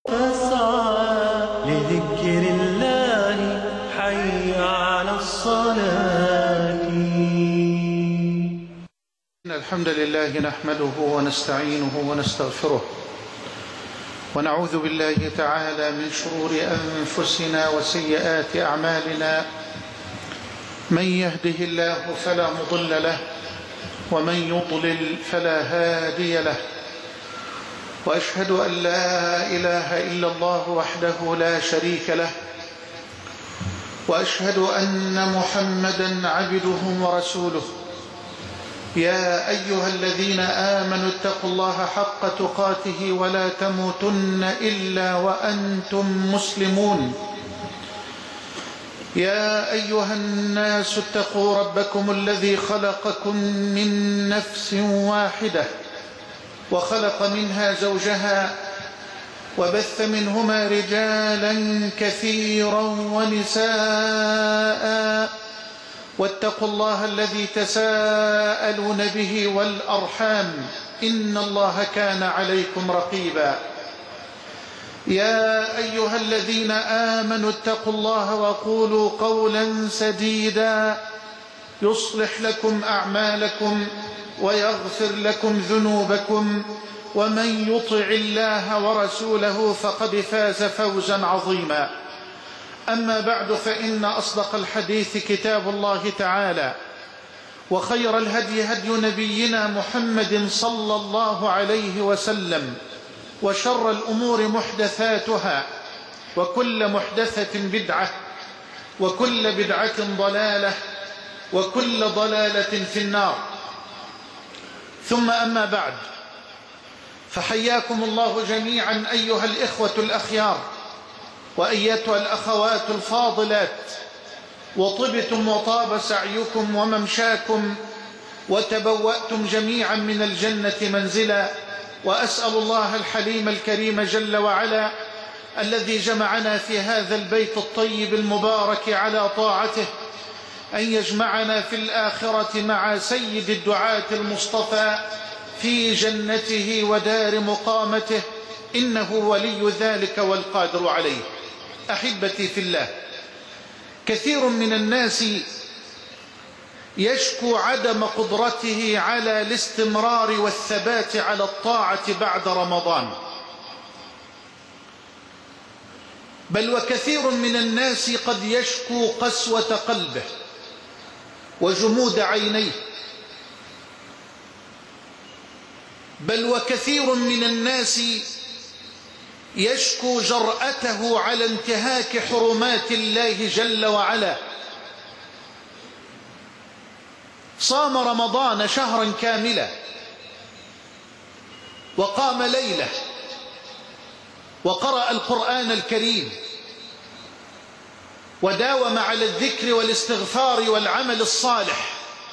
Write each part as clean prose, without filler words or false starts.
فاسعى لذكر الله حي على الصلاة. إن الحمد لله نحمده ونستعينه ونستغفره ونعوذ بالله تعالى من شرور أنفسنا وسيئات أعمالنا. من يهده الله فلا مضل له ومن يضلل فلا هادي له، وأشهد أن لا إله إلا الله وحده لا شريك له، وأشهد أن محمدا عبده ورسوله. يا أيها الذين آمنوا اتقوا الله حق تقاته ولا تموتن إلا وأنتم مسلمون. يا أيها الناس اتقوا ربكم الذي خلقكم من نفس واحدة وخلق منها زوجها وبث منهما رجالا كثيرا ونساء، واتقوا الله الذي تساءلون به والأرحام إن الله كان عليكم رقيبا. يا أيها الذين آمنوا اتقوا الله وقولوا قولا سديدا يصلح لكم أعمالكم ويغفر لكم ذنوبكم، ومن يطع الله ورسوله فقد فاز فوزا عظيما. أما بعد، فإن أصدق الحديث كتاب الله تعالى، وخير الهدي هدي نبينا محمد صلى الله عليه وسلم، وشر الأمور محدثاتها، وكل محدثة بدعة، وكل بدعة ضلالة، وكل ضلالة في النار. ثم أما بعد، فحياكم الله جميعا أيها الإخوة الأخيار وأيتها الأخوات الفاضلات، وطبتم وطاب سعيكم وممشاكم وتبوأتم جميعا من الجنة منزلا. وأسأل الله الحليم الكريم جل وعلا الذي جمعنا في هذا البيت الطيب المبارك على طاعته أن يجمعنا في الآخرة مع سيد الدعاة المصطفى في جنته ودار مقامته، إنه ولي ذلك والقادر عليه. أحبتي في الله، كثير من الناس يشكو عدم قدرته على الاستمرار والثبات على الطاعة بعد رمضان، بل وكثير من الناس قد يشكو قسوة قلبه وجمود عينيه، بل وكثير من الناس يشكو جرأته على انتهاك حرمات الله جل وعلا. صام رمضان شهرا كاملا، وقام ليلة، وقرأ القرآن الكريم، وداوم على الذكر والاستغفار والعمل الصالح،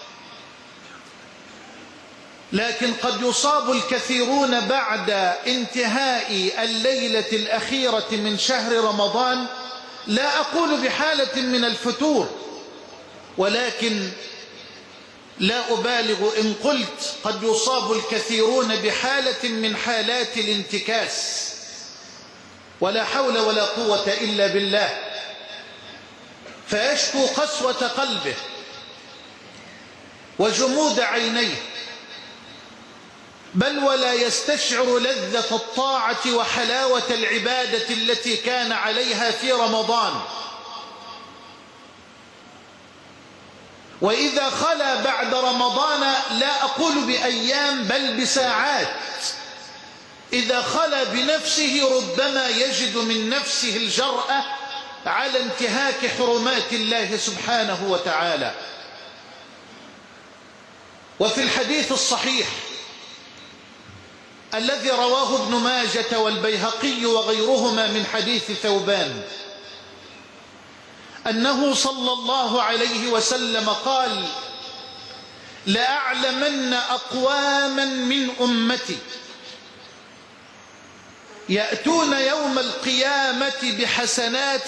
لكن قد يصاب الكثيرون بعد انتهاء الليلة الأخيرة من شهر رمضان، لا أقول بحالة من الفتور، ولكن لا أبالغ إن قلت قد يصاب الكثيرون بحالة من حالات الانتكاس، ولا حول ولا قوة إلا بالله، فيشكو قسوة قلبه وجمود عينيه، بل ولا يستشعر لذة الطاعة وحلاوة العبادة التي كان عليها في رمضان. وإذا خلا بعد رمضان، لا أقول بأيام بل بساعات، إذا خلا بنفسه ربما يجد من نفسه الجرأة على انتهاك حرمات الله سبحانه وتعالى. وفي الحديث الصحيح الذي رواه ابن ماجة والبيهقي وغيرهما من حديث ثوبان، أنه صلى الله عليه وسلم قال: لأعلمن أقواما من أمتي يأتون يوم القيامة بحسنات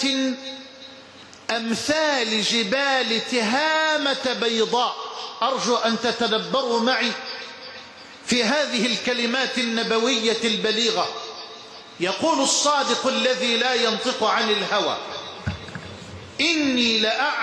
أمثال جبال تهامة بيضاء. أرجو أن تتدبروا معي في هذه الكلمات النبوية البليغة. يقول الصادق الذي لا ينطق عن الهوى: إني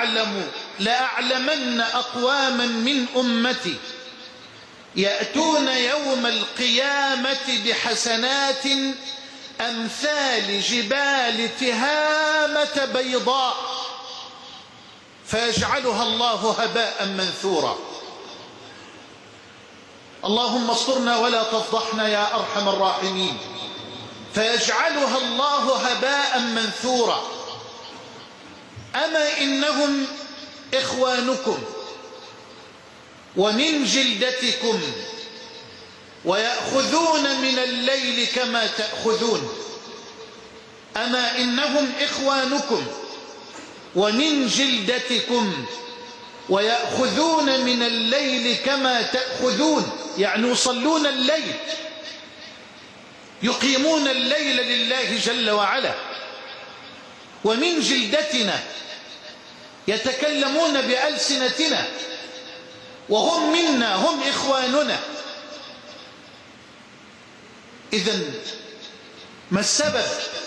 لأعلمن أقواما من أمتي يأتون يوم القيامة بحسنات أمثال جبال تهامة بيضاء فيجعلها الله هباء منثورا. اللهم استرنا ولا تفضحنا يا أرحم الراحمين. فيجعلها الله هباء منثورا. أما إنهم إخوانكم ومن جلدتكم ويأخذون من الليل كما تأخذون. أما إنهم إخوانكم ومن جلدتكم ويأخذون من الليل كما تأخذون، يعني يصلون الليل، يقيمون الليل لله جل وعلا. ومن جلدتنا يتكلمون بألسنتنا، وهم منا، هم إخواننا. إذن ما السبب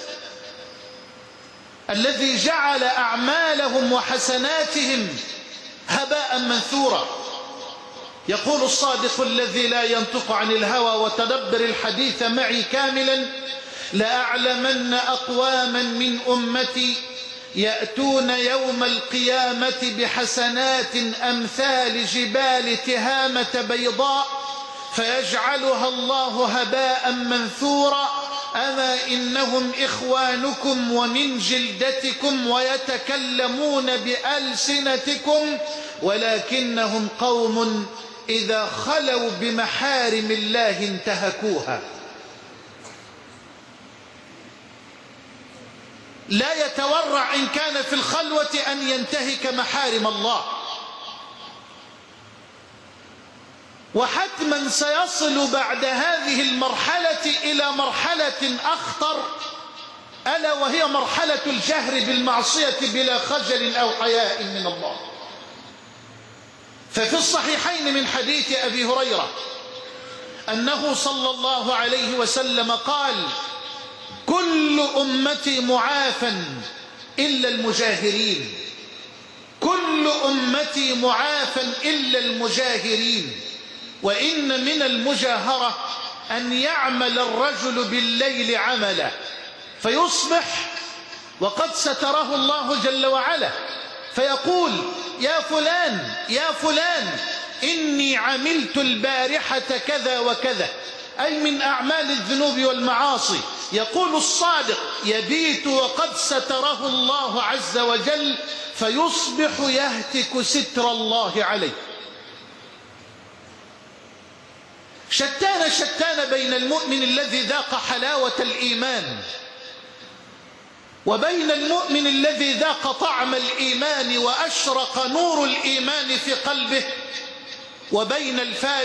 الذي جعل أعمالهم وحسناتهم هباء منثورا؟ يقول الصادق الذي لا ينطق عن الهوى، وتدبر الحديث معي كاملا: لأعلمن أقواما من أمتي يأتون يوم القيامة بحسنات أمثال جبال تهامة بيضاء فيجعلها الله هباء منثورا. أما إنهم إخوانكم ومن جلدتكم ويتكلمون بألسنتكم ولكنهم قوم إذا خلوا بمحارم الله انتهكوها. لا يتورع إن كان في الخلوة أن ينتهك محارم الله. وحتما سيصل بعد هذه المرحلة إلى مرحلة أخطر، ألا وهي مرحلة الجهر بالمعصية بلا خجل أو حياء من الله. ففي الصحيحين من حديث أبي هريرة أنه صلى الله عليه وسلم قال: كل أمتي معافى إلا المجاهرين، كل أمتي معافى إلا المجاهرين. وإن من المجاهرة أن يعمل الرجل بالليل عملا فيصبح وقد ستره الله جل وعلا فيقول: يا فلان يا فلان إني عملت البارحة كذا وكذا، أي من أعمال الذنوب والمعاصي. يقول الصادق: يبيت وقد ستره الله عز وجل فيصبح يهتك ستر الله عليه. شتان بين المؤمن الذي ذاق حلاوة الإيمان وبين المؤمن الذي ذاق طعم الإيمان وأشرق نور الإيمان في قلبه، وبين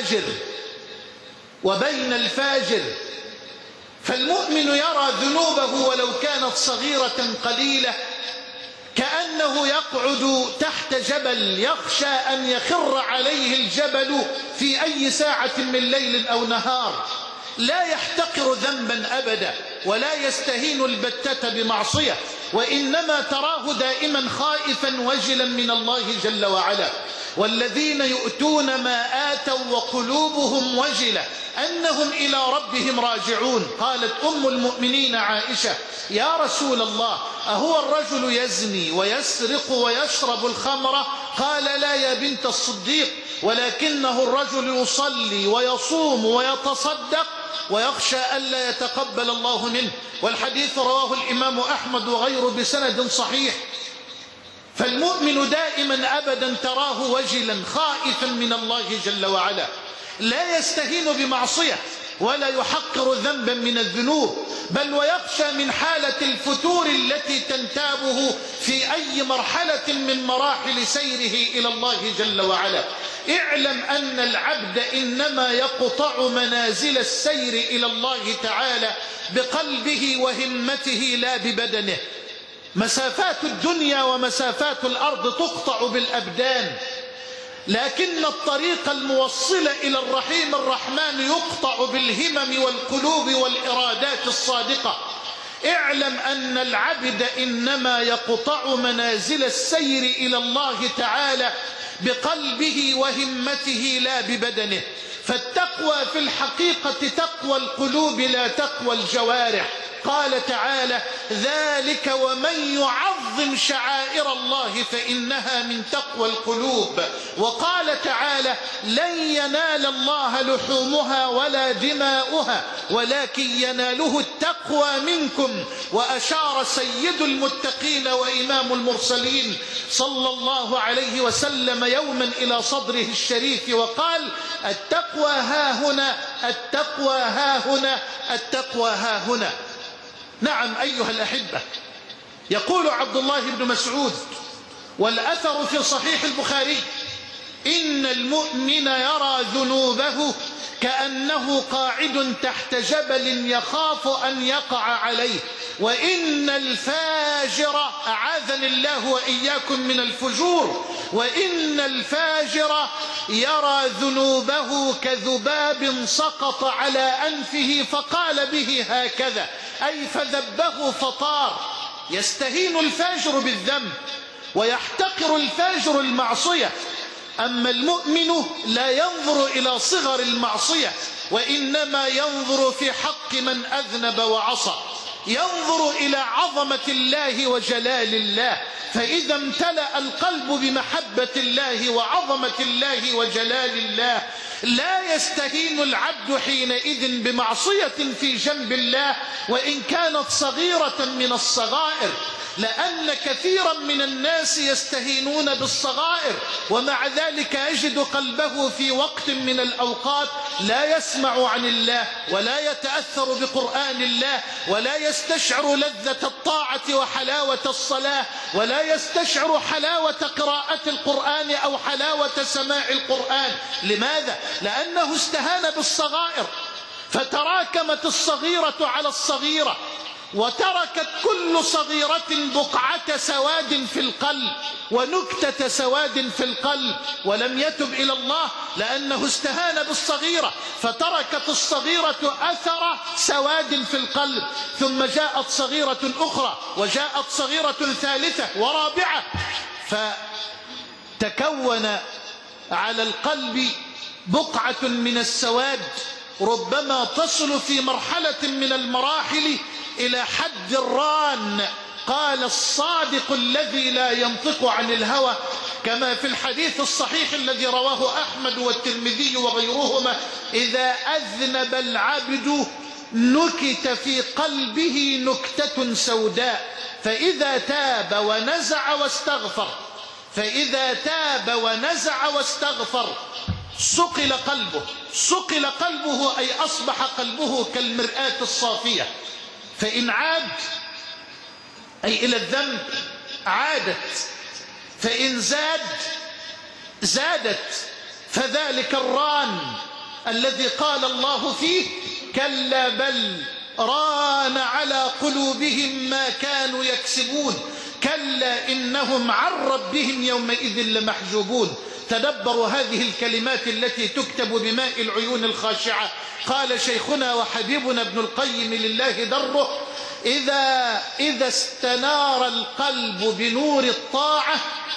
الفاجر. فالمؤمن يرى ذنوبه ولو كانت صغيرة قليلة كأنه يقعد تحت جبل يخشى أن يخر عليه الجبل في أي ساعة من ليل أو نهار. لا يحتقر ذنبا أبدا ولا يستهين البتة بمعصية، وإنما تراه دائما خائفا وجلا من الله جل وعلا. والذين يؤتون ما آتوا وقلوبهم وجلة أنهم إلى ربهم راجعون. قالت أم المؤمنين عائشة: يا رسول الله، أهو الرجل يزني ويسرق ويشرب الخمر؟ قال: لا يا بنت الصديق، ولكنه الرجل يصلي ويصوم ويتصدق ويخشى ألا يتقبل الله منه. والحديث رواه الإمام أحمد وغيره بسند صحيح. فالمؤمن دائما أبدا تراه وجلا خائفا من الله جل وعلا، لا يستهين بمعصية ولا يحقر ذنبا من الذنوب، بل ويخشى من حالة الفتور التي تنتابه في أي مرحلة من مراحل سيره إلى الله جل وعلا. اعلم أن العبد إنما يقطع منازل السير إلى الله تعالى بقلبه وهمته لا ببدنه. مسافات الدنيا ومسافات الأرض تقطع بالأبدان، لكن الطريق الموصل إلى الرحيم الرحمن يقطع بالهمم والقلوب والإرادات الصادقة. اعلم أن العبد إنما يقطع منازل السير إلى الله تعالى بقلبه وهمته لا ببدنه. فالتقوى في الحقيقة تقوى القلوب لا تقوى الجوارح. قال تعالى: ذلك ومن يعظم شعائر الله فإنها من تقوى القلوب. وقال تعالى: لن ينال الله لحومها ولا دماؤها ولكن يناله التقوى منكم. وأشار سيد المتقين وإمام المرسلين صلى الله عليه وسلم يوما إلى صدره الشريف وقال: التقوى ها هنا، التقوى ها هنا، التقوى ها هنا. نعم أيها الأحبة، يقول عبد الله بن مسعود والأثر في صحيح البخاري: إن المؤمن يرى ذنوبه كأنه قاعد تحت جبل يخاف أن يقع عليه، وإن الفاجر، أعاذني الله وإياكم من الفجور، وإن الفاجر يرى ذنوبه كذباب سقط على أنفه فقال به هكذا، أي فذبه فطار. يستهين الفاجر بالذنب ويحتقر الفاجر المعصية، أما المؤمن لا ينظر إلى صغر المعصية وإنما ينظر في حق من أذنب وعصى، ينظر إلى عظمة الله وجلال الله. فإذا امتلأ القلب بمحبة الله وعظمة الله وجلال الله لا يستهين العبد حينئذ بمعصية في جنب الله وإن كانت صغيرة من الصغائر، لأن كثيرا من الناس يستهينون بالصغائر ومع ذلك يجد قلبه في وقت من الأوقات لا يسمع عن الله ولا يتأثر بقرآن الله ولا يستشعر لذة الطاعة وحلاوة الصلاة ولا يستشعر حلاوة قراءة القرآن أو حلاوة سماع القرآن. لماذا؟ لأنه استهان بالصغائر، فتراكمت الصغيرة على الصغيرة، وتركت كل صغيرة بقعة سواد في القلب ونكتة سواد في القلب، ولم يتب إلى الله لأنه استهان بالصغيرة، فتركت الصغيرة أثر سواد في القلب. ثم جاءت صغيرة أخرى وجاءت صغيرة ثالثة ورابعة، فتكون على القلب بقعة من السواد ربما تصل في مرحلة من المراحل إلى حد الران. قال الصادق الذي لا ينطق عن الهوى كما في الحديث الصحيح الذي رواه أحمد والترمذي وغيرهما: إذا أذنب العبد نكت في قلبه نكتة سوداء فإذا تاب ونزع واستغفر، فإذا تاب ونزع واستغفر صقل قلبه. صقل قلبه أي أصبح قلبه كالمرآة الصافية، فإن عاد أي إلى الذنب عادت، فإن زاد زادت. فذلك الران الذي قال الله فيه: كلا بل ران على قلوبهم ما كانوا يكسبون كلا إنهم عن ربهم يومئذ لمحجوبون. تدبروا هذه الكلمات التي تكتب بماء العيون الخاشعة. قال شيخنا وحبيبنا ابن القيم لله دره: إذا استنار القلب بنور الطاعة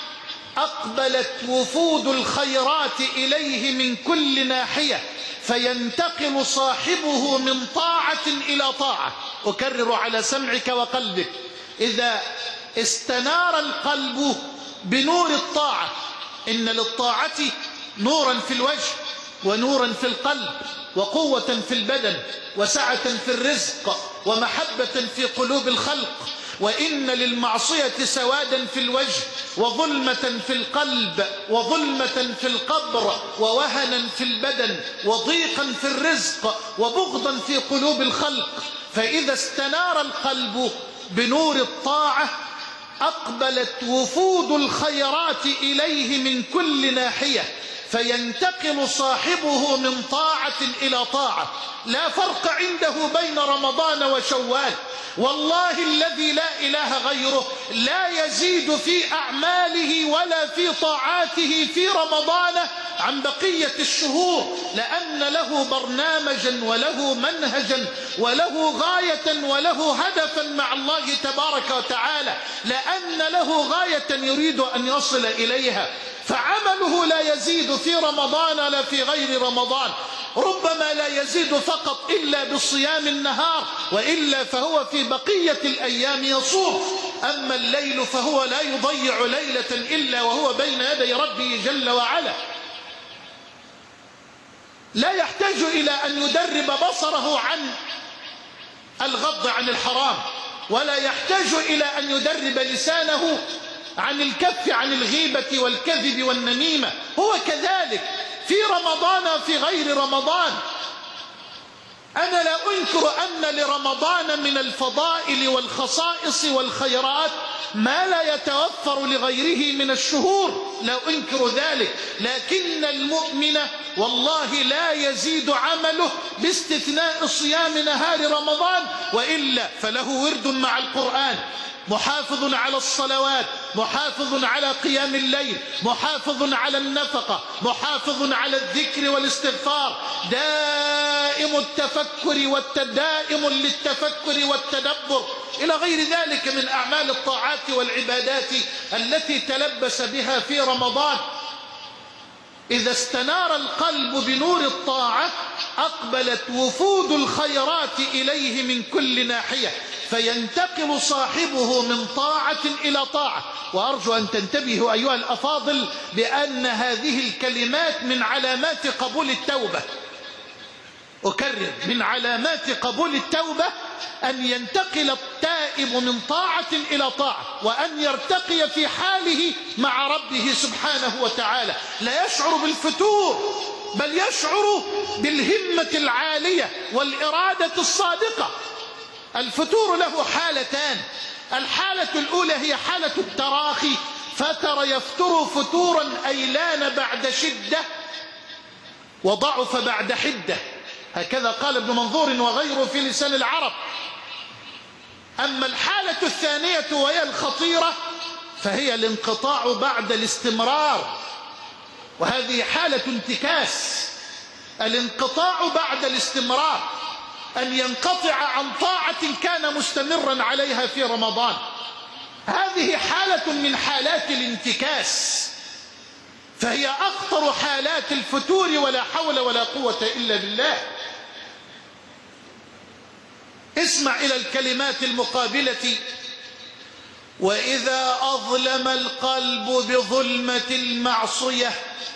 أقبلت وفود الخيرات إليه من كل ناحية فينتقل صاحبه من طاعة إلى طاعة. أكرر على سمعك وقلبك: إذا استنار القلب بنور الطاعة، إن للطاعة نورا في الوجه ونورا في القلب وقوة في البدن وسعة في الرزق ومحبة في قلوب الخلق، وإن للمعصية سوادا في الوجه وظلمة في القلب وظلمة في القبر ووهنا في البدن وضيقا في الرزق وبغضا في قلوب الخلق. فإذا استنار القلب بنور الطاعة أقبلت وفود الخيرات إليه من كل ناحية فينتقل صاحبه من طاعة إلى طاعة. لا فرق عنده بين رمضان وشوال. والله الذي لا إله غيره لا يزيد في أعماله ولا في طاعاته في رمضان عن بقية الشهور، لأن له برنامجا وله منهجا وله غاية وله هدفا مع الله تبارك وتعالى، لأن له غاية يريد أن يصل إليها، فعمله لا يزيد في رمضان لا في غير رمضان. ربما لا يزيد فقط إلا بصيام النهار، وإلا فهو في بقية الأيام يصوم. أما الليل فهو لا يضيع ليلة إلا وهو بين يدي ربه جل وعلا. لا يحتاج إلى أن يدرب بصره عن الغض عن الحرام، ولا يحتاج إلى أن يدرب لسانه عن الكف عن الغيبة والكذب والنميمة. هو كذلك في رمضان في غير رمضان. أنا لا أنكر أن لرمضان من الفضائل والخصائص والخيرات ما لا يتوفر لغيره من الشهور، لا أنكر ذلك، لكن المؤمن والله لا يزيد عمله باستثناء صيام نهار رمضان، وإلا فله ورد مع القرآن، محافظ على الصلوات، محافظ على قيام الليل، محافظ على النفقة، محافظ على الذكر والاستغفار، دائم التفكر والدائم للتفكر والتدبر إلى غير ذلك من أعمال الطاعات والعبادات التي تلبس بها في رمضان. إذا استنار القلب بنور الطاعة أقبلت وفود الخيرات إليه من كل ناحية، فينتقل صاحبه من طاعة إلى طاعة. وأرجو أن تنتبهوا أيها الأفاضل بأن هذه الكلمات من علامات قبول التوبة. أكرر، من علامات قبول التوبة أن ينتقل التائب من طاعة إلى طاعة، وأن يرتقي في حاله مع ربه سبحانه وتعالى. لا يشعر بالفتور، بل يشعر بالهمة العالية والإرادة الصادقة. الفتور له حالتان، الحالة الأولى هي حالة التراخي، فتر يفتر فتورا أي لان بعد شدة وضعف بعد حدة، هكذا قال ابن منظور وغيره في لسان العرب. أما الحالة الثانية وهي الخطيرة فهي الانقطاع بعد الاستمرار، وهذه حالة انتكاس. الانقطاع بعد الاستمرار أن ينقطع عن طاعة كان مستمرا عليها في رمضان، هذه حالة من حالات الانتكاس، فهي أخطر حالات الفتور، ولا حول ولا قوة إلا بالله. اسمع إلى الكلمات المقابلة: وإذا أظلم القلب بظلمة المعصية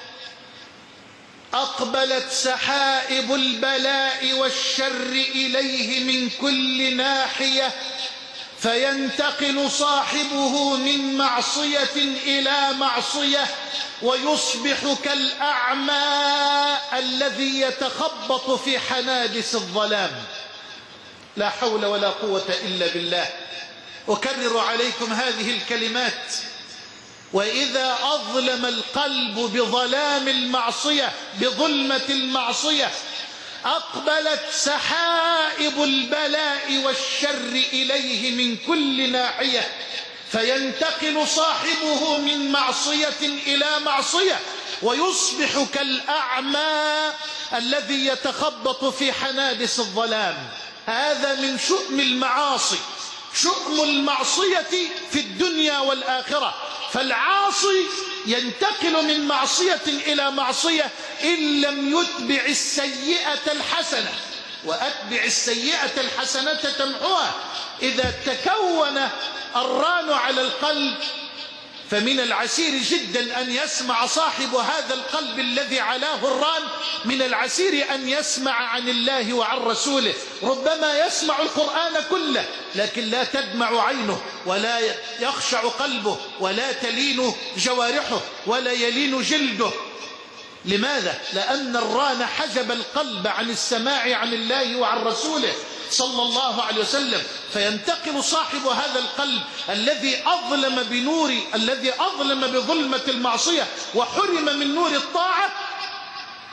أقبلت سحائب البلاء والشر إليه من كل ناحية، فينتقل صاحبه من معصية إلى معصية، ويصبح كالأعمى الذي يتخبط في حنادس الظلام. لا حول ولا قوة إلا بالله. أكرر عليكم هذه الكلمات: وإذا أظلم القلب بظلام المعصية بظلمة المعصية أقبلت سحائب البلاء والشر إليه من كل ناحية، فينتقل صاحبه من معصية إلى معصية، ويصبح كالأعمى الذي يتخبط في حنادس الظلام. هذا من شؤم المعاصي، شؤم المعصية في الدنيا والآخرة. فالعاصي ينتقل من معصية إلى معصية إن لم يتبع السيئة الحسنة، وأتبع السيئة الحسنة تمحوها. إذا تكون الران على القلب فمن العسير جدا أن يسمع صاحب هذا القلب الذي علاه الران، من العسير أن يسمع عن الله وعن رسوله. ربما يسمع القرآن كله لكن لا تدمع عينه، ولا يخشع قلبه، ولا تلين جوارحه، ولا يلين جلده. لماذا؟ لأن الران حجب القلب عن السماع عن الله وعن رسوله صلى الله عليه وسلم. فينتقل صاحب هذا القلب الذي أظلم بظلمة المعصية وحرم من نور الطاعة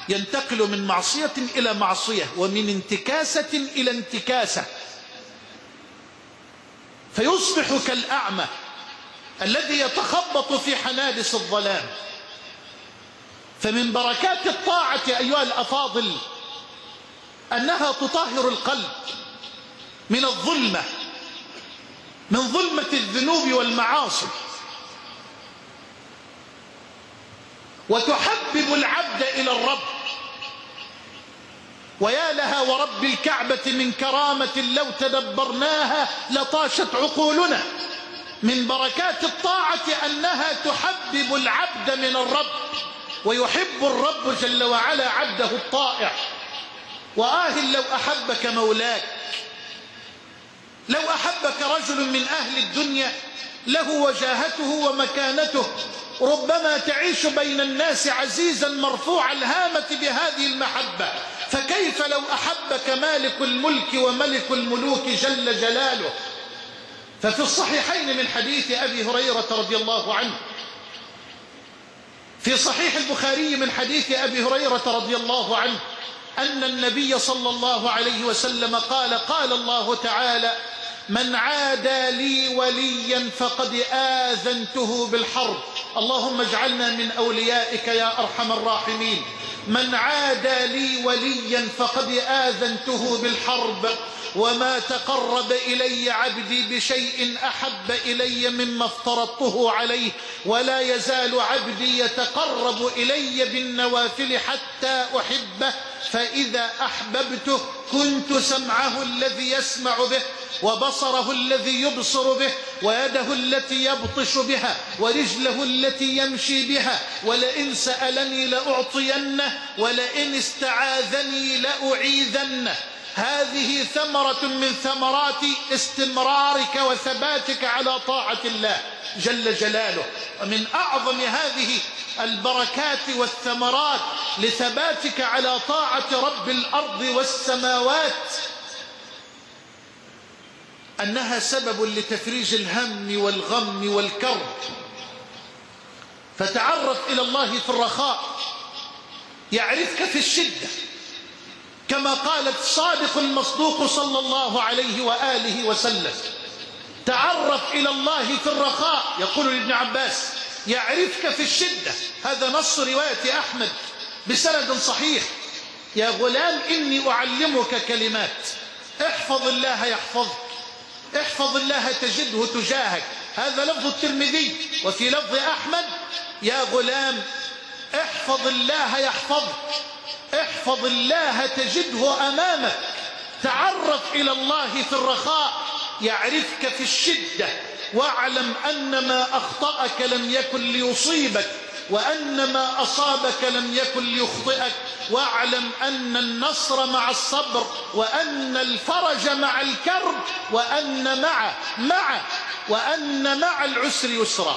ينتقل من معصية إلى معصية، ومن انتكاسة إلى انتكاسة، فيصبح كالأعمى الذي يتخبط في حنادس الظلام. فمن بركات الطاعة أيها الأفاضل أنها تطهر القلب من الظلمة، من ظلمة الذنوب والمعاصي، وتحبب العبد إلى الرب. ويا لها ورب الكعبة من كرامة لو تدبرناها لطاشت عقولنا. من بركات الطاعة أنها تحبب العبد من الرب، ويحب الرب جل وعلا عبده الطائع. لو أحبك مولاك، لو أحبك رجل من أهل الدنيا له وجاهته ومكانته، ربما تعيش بين الناس عزيزا مرفوع الهامة بهذه المحبة، فكيف لو أحبك مالك الملك وملك الملوك جل جلاله؟ ففي الصحيحين من حديث أبي هريرة رضي الله عنه، في صحيح البخاري من حديث أبي هريرة رضي الله عنه أن النبي صلى الله عليه وسلم قال: قال الله تعالى: من عادى لي وليا فقد آذنته بالحرب. اللهم اجعلنا من أوليائك يا أرحم الراحمين. من عادى لي وليا فقد آذنته بالحرب، وما تقرب إلي عبدي بشيء أحب إلي مما افترضته عليه، ولا يزال عبدي يتقرب إلي بالنوافل حتى أحبه، فإذا أحببته كنت سمعه الذي يسمع به، وبصره الذي يبصر به، ويده التي يبطش بها، ورجله التي يمشي بها، ولئن سألني لأعطينه، ولئن استعاذني لأعيذنه. هذه ثمرة من ثمرات استمرارك وثباتك على طاعة الله جل جلاله. ومن أعظم هذه البركات والثمرات لثباتك على طاعة رب الأرض والسماوات أنها سبب لتفريج الهم والغم والكرب. فتعرف إلى الله في الرخاء يعرفك في الشدة، كما قال الصادق المصدوق صلى الله عليه وآله وسلم: تعرف إلى الله في الرخاء، يقول لابن عباس: يعرفك في الشدة. هذا نص رواية أحمد بسند صحيح. يا غلام إني أعلمك كلمات، احفظ الله يحفظك، احفظ الله تجده تجاهك. هذا لفظ الترمذي. وفي لفظ أحمد: يا غلام احفظ الله يحفظك، احفظ الله تجده أمامك. تعرف إلى الله في الرخاء يعرفك في الشدة، واعلم أن ما أخطأك لم يكن ليصيبك، وأن ما أصابك لم يكن ليخطئك، واعلم أن النصر مع الصبر، وأن الفرج مع الكرب، وأن مع العسر يسرا.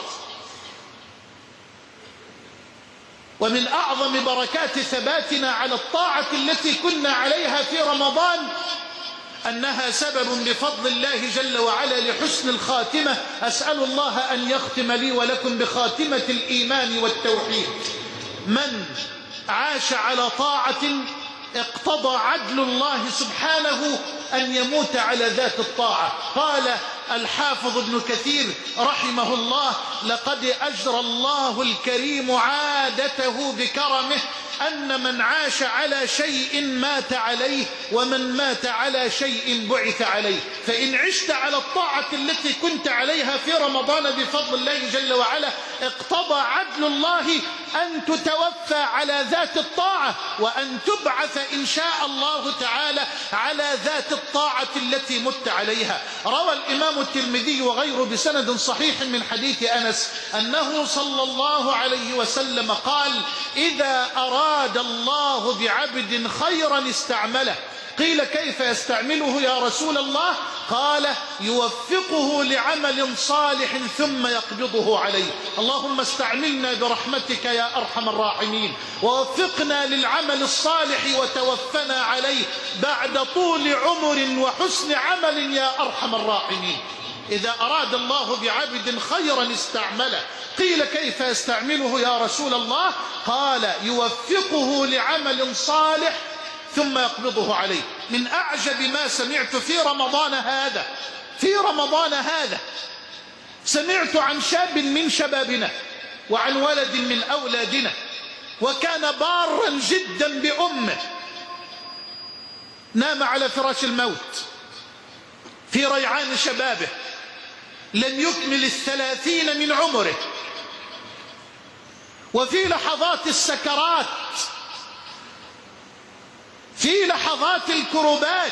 ومن أعظم بركات ثباتنا على الطاعة التي كنا عليها في رمضان أنها سبب بفضل الله جل وعلا لحسن الخاتمة. أسأل الله أن يختم لي ولكم بخاتمة الإيمان والتوحيد. من عاش على طاعة اقتضى عدل الله سبحانه أن يموت على ذات الطاعة. قال الحافظ ابن كثير رحمه الله: لقد أجرى الله الكريم عادته بكرمه أن من عاش على شيء مات عليه، ومن مات على شيء بعث عليه. فإن عشت على الطاعة التي كنت عليها في رمضان بفضل الله جل وعلا، اقتضى عدل الله أن تتوفى على ذات الطاعة، وأن تبعث إن شاء الله تعالى على ذات الطاعة التي مت عليها. روى الإمام الترمذي وغيره بسند صحيح من حديث أنس أنه صلى الله عليه وسلم قال: إذا أراد الله بعبد خيرا استعمله. قيل: كيف يستعمله يا رسول الله؟ قال: يوفقه لعمل صالح ثم يقبضه عليه. اللهم استعملنا برحمتك يا أرحم الراحمين، ووفقنا للعمل الصالح وتوفنا عليه بعد طول عمر وحسن عمل يا أرحم الراحمين. إذا أراد الله بعبد خيرا استعمله. قيل كيف يستعمله يا رسول الله؟ قال يوفقه لعمل صالح ثم يقبضه عليه. من أعجب ما سمعت في رمضان هذا سمعت عن شاب من شبابنا وعن ولد من أولادنا، وكان بارا جدا بأمه، نام على فراش الموت في ريعان شبابه، لم يكمل 30 من عمره، وفي لحظات السكرات، في لحظات الكربات،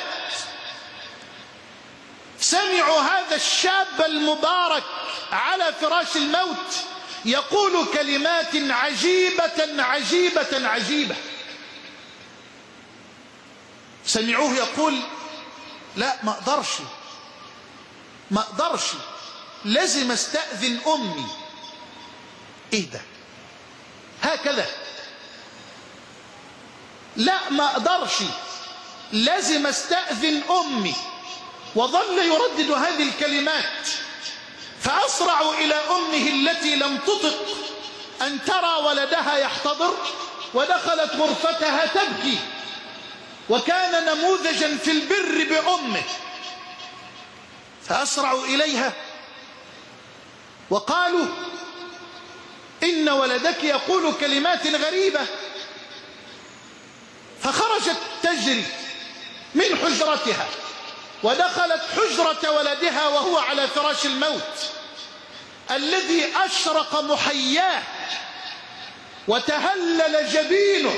سمعوا هذا الشاب المبارك على فراش الموت يقول كلمات عجيبة عجيبة عجيبة. سمعوه يقول لا ما اقدرش، لازم استأذن أمي. ايه ده؟ هكذا، لا ما اقدرش، لازم استأذن أمي. وظل يردد هذه الكلمات، فأسرعوا إلى أمه التي لم تطق أن ترى ولدها يحتضر، ودخلت غرفتها تبكي، وكان نموذجا في البر بأمه. فأسرعوا إليها وقالوا إن ولدك يقول كلمات غريبة. فخرجت تجري من حجرتها ودخلت حجرة ولدها وهو على فراش الموت الذي أشرق محياه وتهلل جبينه،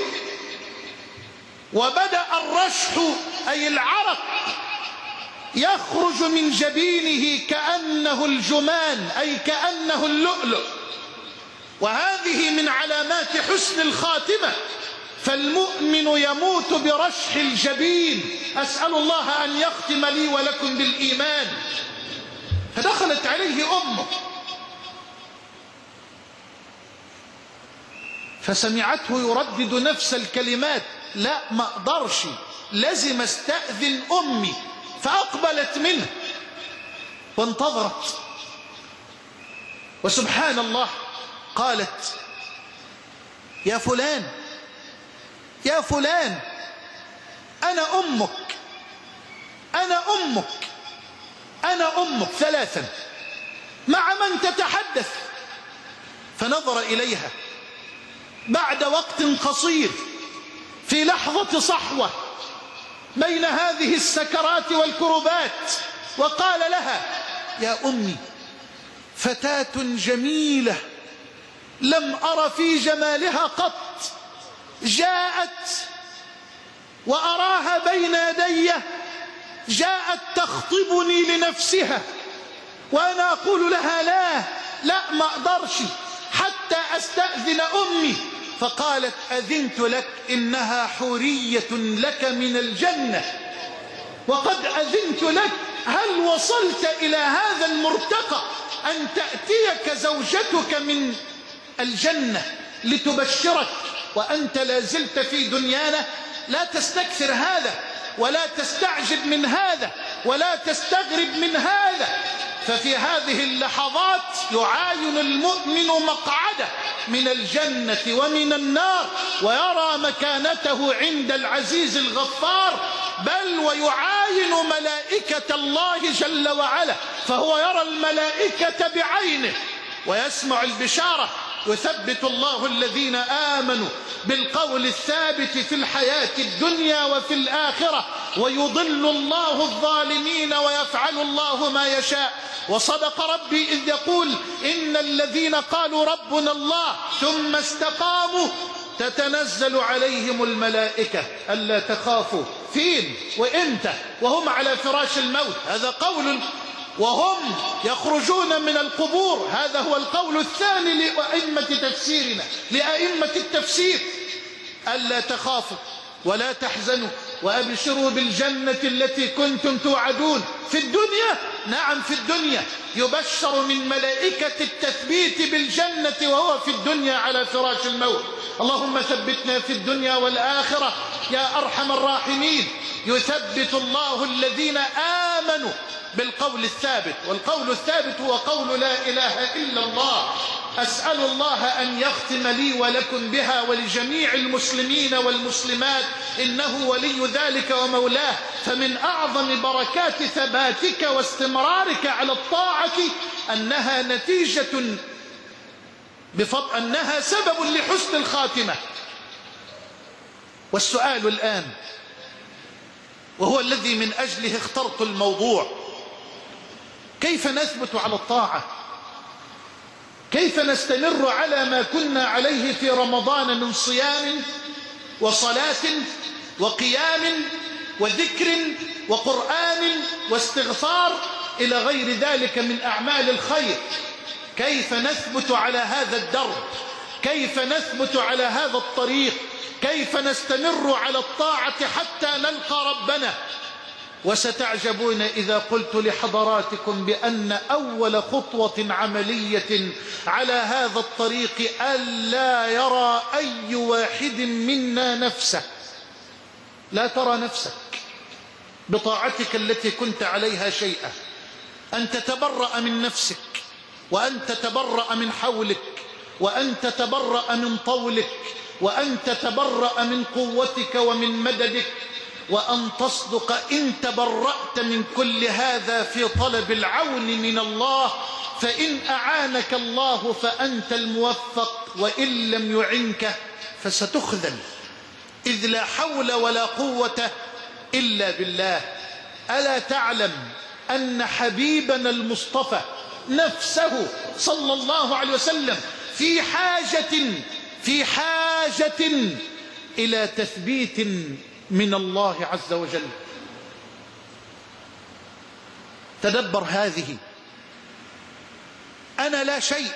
وبدأ الرشح أي العرق يخرج من جبينه كأنه الجمان أي كأنه اللؤلؤ. وهذه من علامات حسن الخاتمة، فالمؤمن يموت برشح الجبين. أسأل الله أن يختم لي ولكم بالإيمان. فدخلت عليه أمه فسمعته يردد نفس الكلمات، لا ما اقدرش، لازم استأذن أمي. فأقبلت منه وانتظرت، وسبحان الله قالت يا فلان يا فلان، أنا أمك أنا أمك أنا أمك 3 مع من تتحدث. فنظر إليها بعد وقت قصير في لحظة صحوة بين هذه السكرات والكربات، وقال لها يا أمي فتاة جميلة لم أر في جمالها قط، جاءت وأراها بين يدي، جاءت تخطبني لنفسها، وأنا أقول لها لا ما أقدرش حتى أستأذن أمي. فقالت أذنت لك، إنها حورية لك من الجنة، وقد أذنت لك. هل وصلت إلى هذا المرتقى أن تأتيك زوجتك من الجنة لتبشرك وأنت لا زلت في دنيانا؟ لا تستكثر هذا، ولا تستعجب من هذا، ولا تستغرب من هذا. ففي هذه اللحظات يعاين المؤمن مقعده من الجنة ومن النار، ويرى مكانته عند العزيز الغفار، بل ويعاين ملائكة الله جل وعلا، فهو يرى الملائكة بعينه ويسمع البشارة. يثبت الله الذين آمنوا بالقول الثابت في الحياة الدنيا وفي الآخرة، ويضل الله الظالمين ويفعل الله ما يشاء. وصدق ربي إذ يقول إن الذين قالوا ربنا الله ثم استقاموا تتنزل عليهم الملائكة ألا تخافوا. فين وإمتى؟ وهم على فراش الموت، هذا قول. وهم يخرجون من القبور، هذا هو القول الثاني لأئمة تفسيرنا، لأئمة التفسير. ألا تخافوا ولا تحزنوا وأبشروا بالجنة التي كنتم توعدون. في الدنيا، نعم في الدنيا يبشر من ملائكة التثبيت بالجنة وهو في الدنيا على فراش الموت. اللهم ثبتنا في الدنيا والآخرة يا أرحم الراحمين. يثبت الله الذين آمنوا بالقول الثابت، والقول الثابت هو قول لا إله إلا الله. أسأل الله أن يختم لي ولكم بها ولجميع المسلمين والمسلمات، إنه ولي ذلك ومولاه. فمن أعظم بركات ثباتك واستمرارك على الطاعة أنها نتيجة أنها سبب لحسن الخاتمة. والسؤال الآن، وهو الذي من أجله اخترت الموضوع: كيف نثبت على الطاعة؟ كيف نستمر على ما كنا عليه في رمضان من صيام وصلاة وقيام وذكر وقرآن واستغفار إلى غير ذلك من أعمال الخير؟ كيف نثبت على هذا الدرب؟ كيف نثبت على هذا الطريق؟ كيف نستمر على الطاعة حتى نلقى ربنا؟ وستعجبون إذا قلت لحضراتكم بأن أول خطوة عملية على هذا الطريق ألا يرى أي واحد منا نفسه. لا ترى نفسك بطاعتك التي كنت عليها شيئا، أن تتبرأ من نفسك، وأن تتبرأ من حولك، وأن تتبرأ من طولك، وأن تتبرأ من قوتك ومن مددك، وأن تصدق إن تبرأت من كل هذا في طلب العون من الله. فإن أعانك الله فأنت الموفق، وإن لم يعنك فستخذل، إذ لا حول ولا قوة إلا بالله. ألا تعلم أن حبيبنا المصطفى نفسه صلى الله عليه وسلم في حاجة إلى تثبيت من الله عز وجل؟ تدبر هذه: أنا لا شيء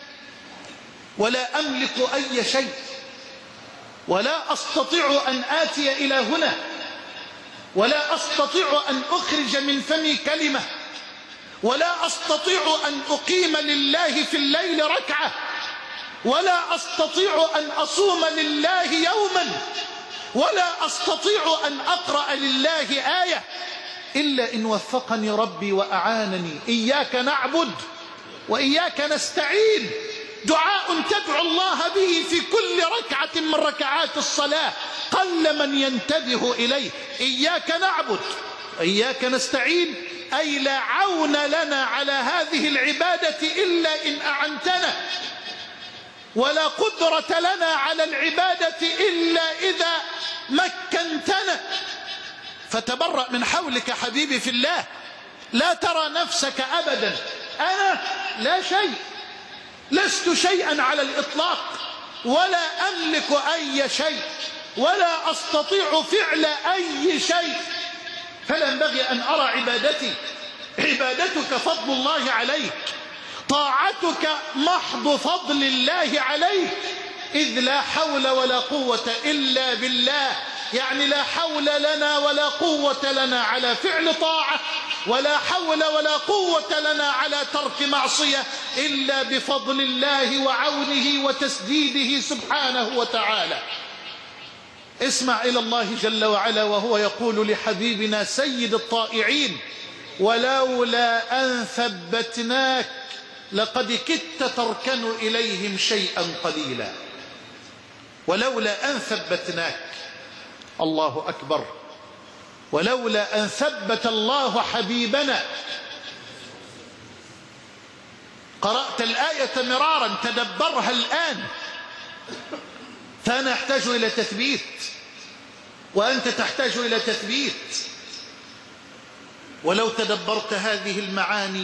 ولا أملك أي شيء، ولا أستطيع أن آتي إلى هنا، ولا أستطيع أن أخرج من فمي كلمة، ولا أستطيع أن أقيم لله في الليل ركعة، ولا أستطيع أن أصوم لله يوما، ولا أستطيع أن أقرأ لله آية إلا إن وفقني ربي وأعانني. إياك نعبد وإياك نستعين، دعاء تدعو الله به في كل ركعة من ركعات الصلاة، قل من ينتبه إليه. إياك نعبد وإياك نستعين، أي لا عون لنا على هذه العبادة إلا إن أعنتنا، ولا قدرة لنا على العبادة إلا إذا مكنتنا. فتبرأ من حولك حبيبي في الله، لا ترى نفسك أبدا. أنا لا شيء، لست شيئا على الإطلاق، ولا أملك أي شيء، ولا أستطيع فعل أي شيء. فلا ينبغي أن أرى عبادتك فضل الله عليك، طاعتك محض فضل الله عليك، إذ لا حول ولا قوة إلا بالله. يعني لا حول لنا ولا قوة لنا على فعل طاعة، ولا حول ولا قوة لنا على ترك معصية، إلا بفضل الله وعونه وتسديده سبحانه وتعالى. اسمع إلى الله جل وعلا وهو يقول لحبيبنا سيد الطائعين: ولولا أن ثبتناك لقد كدت تركن إليهم شيئا قليلا. ولولا أن ثبتناك، الله أكبر، ولولا أن ثبت الله حبيبنا. قرأت الآية مرارا، تدبرها الآن. فأنا أحتاج إلى تثبيت، وأنت تحتاج إلى تثبيت. ولو تدبرت هذه المعاني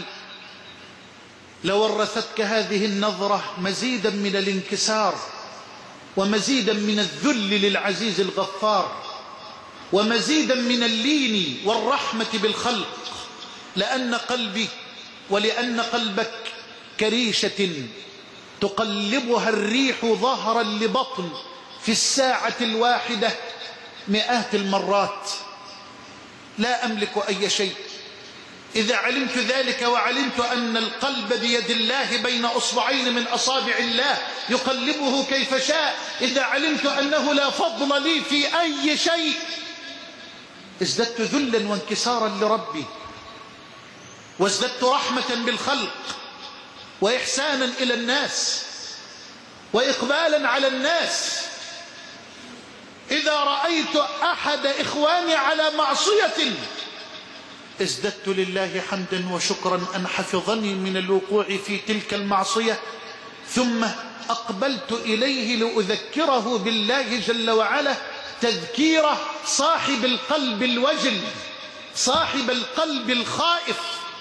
لورثتك هذه النظرة مزيدا من الانكسار، ومزيدا من الذل للعزيز الغفار، ومزيدا من اللين والرحمة بالخلق. لأن قلبي ولأن قلبك كريشة تقلبها الريح ظهرا لبطن في الساعة الواحدة مئات المرات. لا أملك أي شيء. إذا علمت ذلك وعلمت أن القلب بيد الله بين أصبعين من أصابع الله يقلبه كيف شاء، إذا علمت أنه لا فضل لي في أي شيء، ازددت ذلا وانكسارا لربي. وازددت رحمة بالخلق وإحسانا إلى الناس وإقبالا على الناس. إذا رأيت أحد إخواني على معصية ازددت لله حمدا وشكرا أن حفظني من الوقوع في تلك المعصية، ثم أقبلت إليه لأذكره بالله جل وعلا تذكيره صاحب القلب الوجل، صاحب القلب الخائف،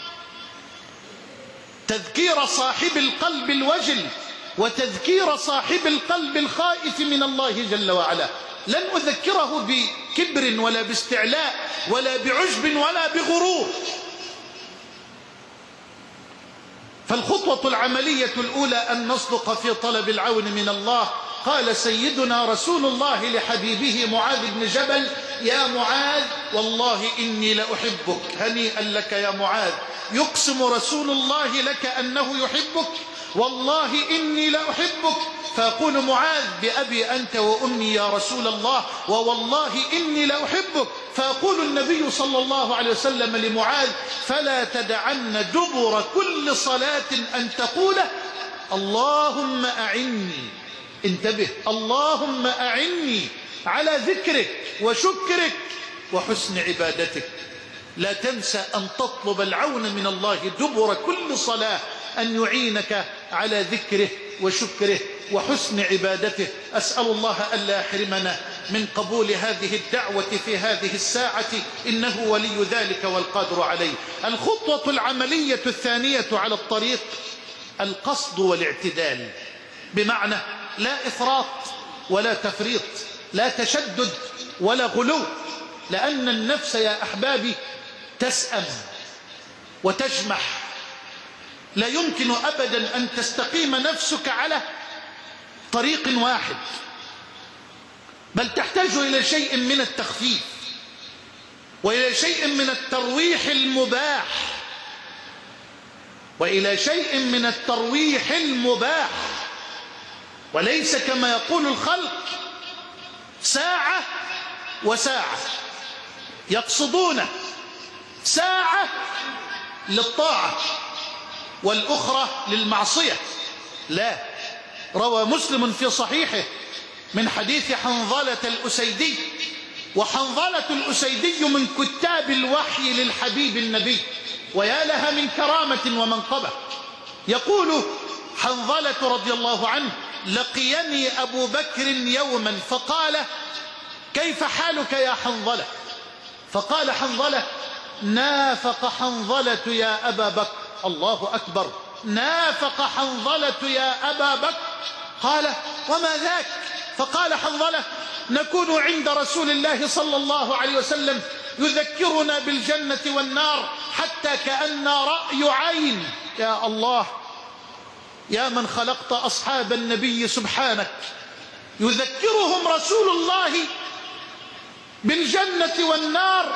تذكير صاحب القلب الوجل وتذكير صاحب القلب الخائف من الله جل وعلا. لن أذكره بكبر ولا باستعلاء ولا بعجب ولا بغرور. فالخطوة العملية الأولى أن نصدق في طلب العون من الله. قال سيدنا رسول الله لحبيبه معاذ بن جبل: يا معاذ والله إني لأحبك. هنيئا لك يا معاذ، يقسم رسول الله لك أنه يحبك: والله إني لأحبك. فيقول معاذ: بأبي أنت وأمي يا رسول الله، ووالله إني لأحبك. فيقول النبي صلى الله عليه وسلم لمعاذ: فلا تدعن دبر كل صلاة أن تقول اللهم أعني، انتبه، اللهم أعني على ذكرك وشكرك وحسن عبادتك. لا تنسى أن تطلب العون من الله دبر كل صلاة، أن يعينك على ذكره وشكره وحسن عبادته. أسأل الله ألا يحرمنا من قبول هذه الدعوة في هذه الساعة، إنه ولي ذلك والقادر عليه. الخطوة العملية الثانية على الطريق القصد والاعتدال، بمعنى لا إفراط ولا تفريط، لا تشدد ولا غلو، لأن النفس يا أحبابي تسأم وتجمح. لا يمكن أبدا أن تستقيم نفسك على طريق واحد، بل تحتاج إلى شيء من التخفيف وإلى شيء من الترويح المباح، وإلى شيء من الترويح المباح، وليس كما يقول الخلق ساعة وساعة. يقصدون ساعة للطاعة والأخرى للمعصية. لا، روى مسلم في صحيحه من حديث حنظلة الأسيدي، وحنظلة الأسيدي من كتاب الوحي للحبيب النبي، ويا لها من كرامة ومنقبة. يقول حنظلة رضي الله عنه: لقيني أبو بكر يوما فقال: كيف حالك يا حنظلة؟ فقال حنظلة: نافق حنظلة يا أبا بكر. الله أكبر، نافق حنظلة يا أبا بكر. قال: وما ذاك؟ فقال حنظلة: نكون عند رسول الله صلى الله عليه وسلم يذكرنا بالجنة والنار حتى كأن رأي عين. يا الله، يا من خلقت أصحاب النبي سبحانك، يذكرهم رسول الله بالجنة والنار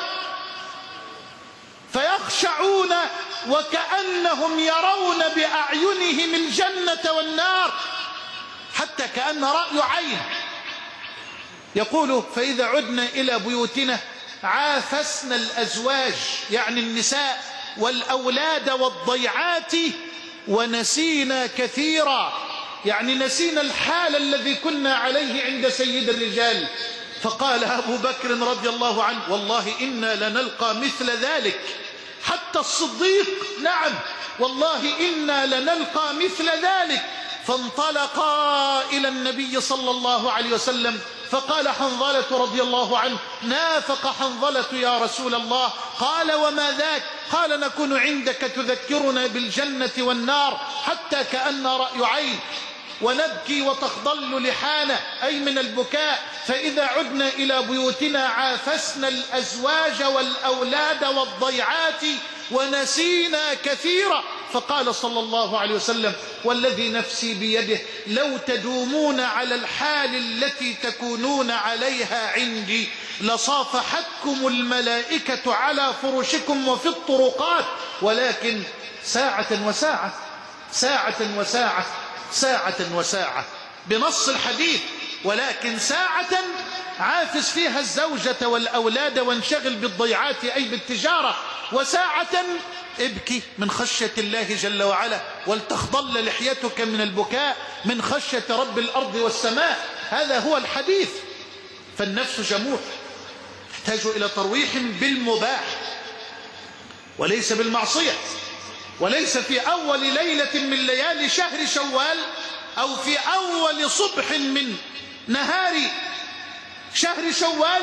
فيخشعون وكأنهم يرون بأعينهم الجنة والنار حتى كأن رأي عين. يقول: فإذا عدنا إلى بيوتنا عافسنا الأزواج، يعني النساء والأولاد والضيعات، ونسينا كثيرا، يعني نسينا الحال الذي كنا عليه عند سيد الرجال. فقال أبو بكر رضي الله عنه: والله إنا لنلقى مثل ذلك. حتى الصديق: نعم والله إنا لنلقى مثل ذلك. فانطلقا إلى النبي صلى الله عليه وسلم، فقال حنظلة رضي الله عنه: نافق حنظلة يا رسول الله. قال: وما ذاك؟ قال: نكون عندك تذكرنا بالجنة والنار حتى كأن رأي عين، ونبكي وتخضل لحانا، أي من البكاء. فإذا عدنا إلى بيوتنا عافسنا الأزواج والأولاد والضيعات ونسينا كثيرا. فقال صلى الله عليه وسلم: والذي نفسي بيده لو تدومون على الحال التي تكونون عليها عندي لصافحتكم الملائكة على فرشكم وفي الطرقات، ولكن ساعة وساعة، ساعة وساعة، ساعة وساعة، بنص الحديث. ولكن ساعة عافس فيها الزوجة والأولاد وانشغل بالضيعات أي بالتجارة، وساعة ابكي من خشية الله جل وعلا، ولتخضل لحيتك من البكاء من خشية رب الأرض والسماء. هذا هو الحديث. فالنفس جموح تحتاج إلى ترويح بالمباح وليس بالمعصية، وليس في أول ليلة من ليالي شهر شوال أو في أول صبح من نهار شهر شوال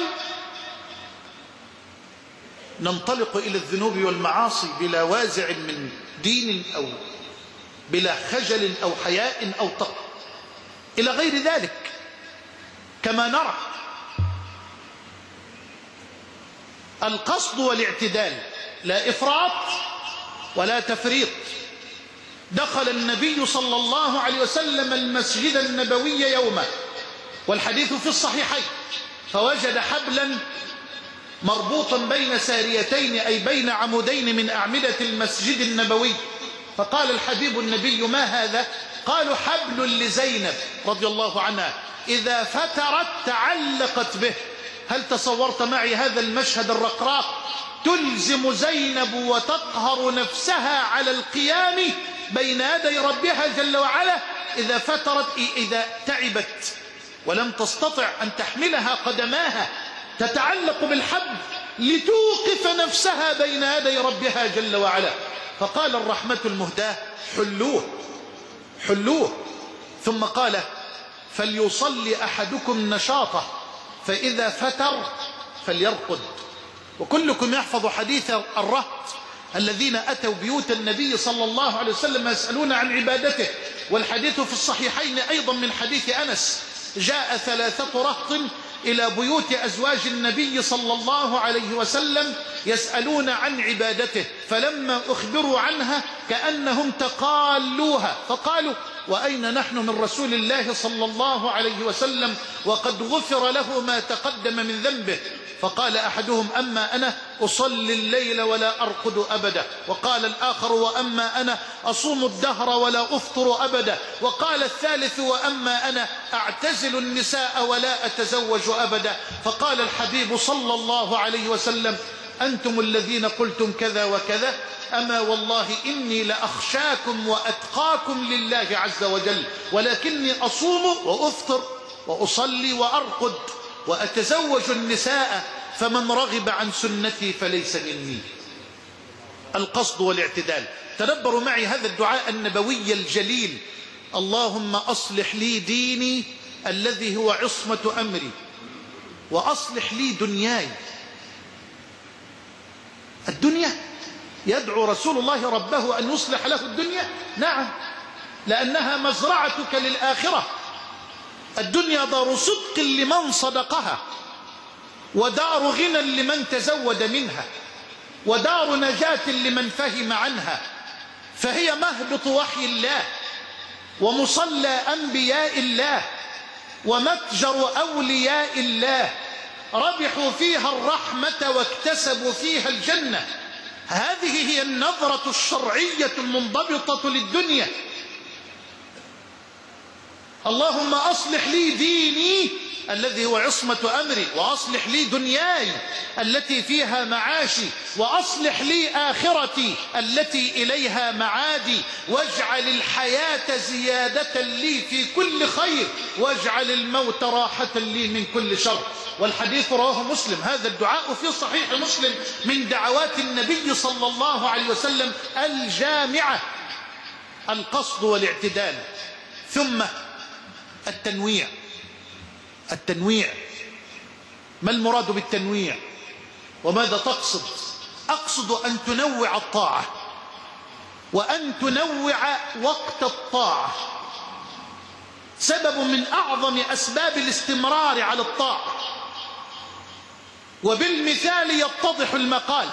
ننطلق إلى الذنوب والمعاصي بلا وازع من دين أو بلا خجل أو حياء أو تقوى إلى غير ذلك. كما نرى القصد والاعتدال، لا إفراط ولا تفريط. دخل النبي صلى الله عليه وسلم المسجد النبوي يوما، والحديث في الصحيحين، فوجد حبلا مربوطا بين ساريتين أي بين عمودين من أعمدة المسجد النبوي. فقال الحبيب النبي: ما هذا؟ قالوا: حبل لزينب رضي الله عنها إذا فترت تعلقت به. هل تصورت معي هذا المشهد الرقراق؟ تلزم زينب وتقهر نفسها على القيام بين يدي ربها جل وعلا إذا فترت، إذا تعبت ولم تستطع أن تحملها قدماها، تتعلق بالحبل لتوقف نفسها بين يدي ربها جل وعلا. فقال الرحمة المهداة: حلوه حلوه. ثم قال: فليصلي أحدكم نشاطه فإذا فتر فليرقد. وكلكم يحفظ حديث الرهط الذين أتوا بيوت النبي صلى الله عليه وسلم يسألون عن عبادته، والحديث في الصحيحين أيضا من حديث أنس: جاء 3 رهط إلى بيوت أزواج النبي صلى الله عليه وسلم يسألون عن عبادته، فلما أخبروا عنها كأنهم تقالوها، فقالوا: وأين نحن من رسول الله صلى الله عليه وسلم وقد غفر له ما تقدم من ذنبه؟ فقال أحدهم: أما أنا أصلي الليل ولا أرقد أبدا. وقال الآخر: وأما أنا أصوم الدهر ولا أفطر أبدا. وقال الثالث: وأما أنا أعتزل النساء ولا أتزوج أبدا. فقال الحبيب صلى الله عليه وسلم: أنتم الذين قلتم كذا وكذا، أما والله إني لأخشاكم وأتقاكم لله عز وجل، ولكني أصوم وأفطر وأصلي وأرقد وأتزوج النساء، فمن رغب عن سنتي فليس مني. القصد والاعتدال. تدبروا معي هذا الدعاء النبوي الجليل: اللهم أصلح لي ديني الذي هو عصمة أمري، وأصلح لي دنياي. الدنيا يدعو رسول الله ربه أن يصلح له الدنيا؟ نعم، لأنها مزرعتك للآخرة. الدنيا دار صدق لمن صدقها، ودار غنى لمن تزود منها، ودار نجاة لمن فهم عنها، فهي مهبط وحي الله ومصلى أنبياء الله ومتجر أولياء الله، ربحوا فيها الرحمة واكتسبوا فيها الجنة. هذه هي النظرة الشرعية المنضبطة للدنيا. اللهم أصلح لي ديني الذي هو عصمة أمري، وأصلح لي دنياي التي فيها معاشي، وأصلح لي آخرتي التي إليها معادي، واجعل الحياة زيادة لي في كل خير، واجعل الموت راحة لي من كل شر. والحديث رواه مسلم، هذا الدعاء في صحيح مسلم من دعوات النبي صلى الله عليه وسلم الجامعة. القصد والاعتدال. ثم التنويع. التنويع، ما المراد بالتنويع وماذا تقصد؟ أقصد أن تنوع الطاعة، وأن تنوع وقت الطاعة. سبب من أعظم أسباب الاستمرار على الطاعة. وبالمثال يتضح المقال.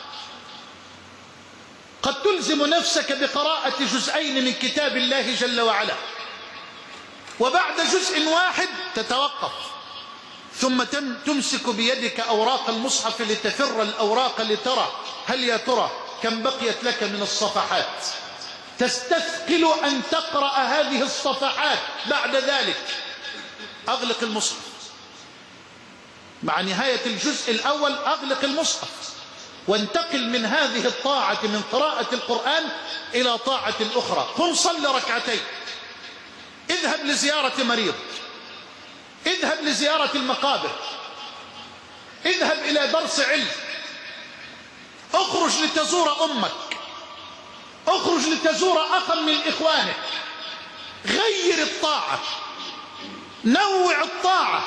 قد تلزم نفسك بقراءة جزئين من كتاب الله جل وعلا، وبعد جزء واحد تتوقف، ثم تمسك بيدك أوراق المصحف لتفر الأوراق لترى هل يا ترى كم بقيت لك من الصفحات. تستثقل أن تقرأ هذه الصفحات، بعد ذلك أغلق المصحف. مع نهاية الجزء الأول أغلق المصحف وانتقل من هذه الطاعة من قراءة القرآن إلى طاعة أخرى. قم صل ركعتين، اذهب لزيارة مريض، اذهب لزيارة المقابر، اذهب إلى درس علم، اخرج لتزور أمك، اخرج لتزور أخا من إخوانك. غير الطاعة، نوع الطاعة.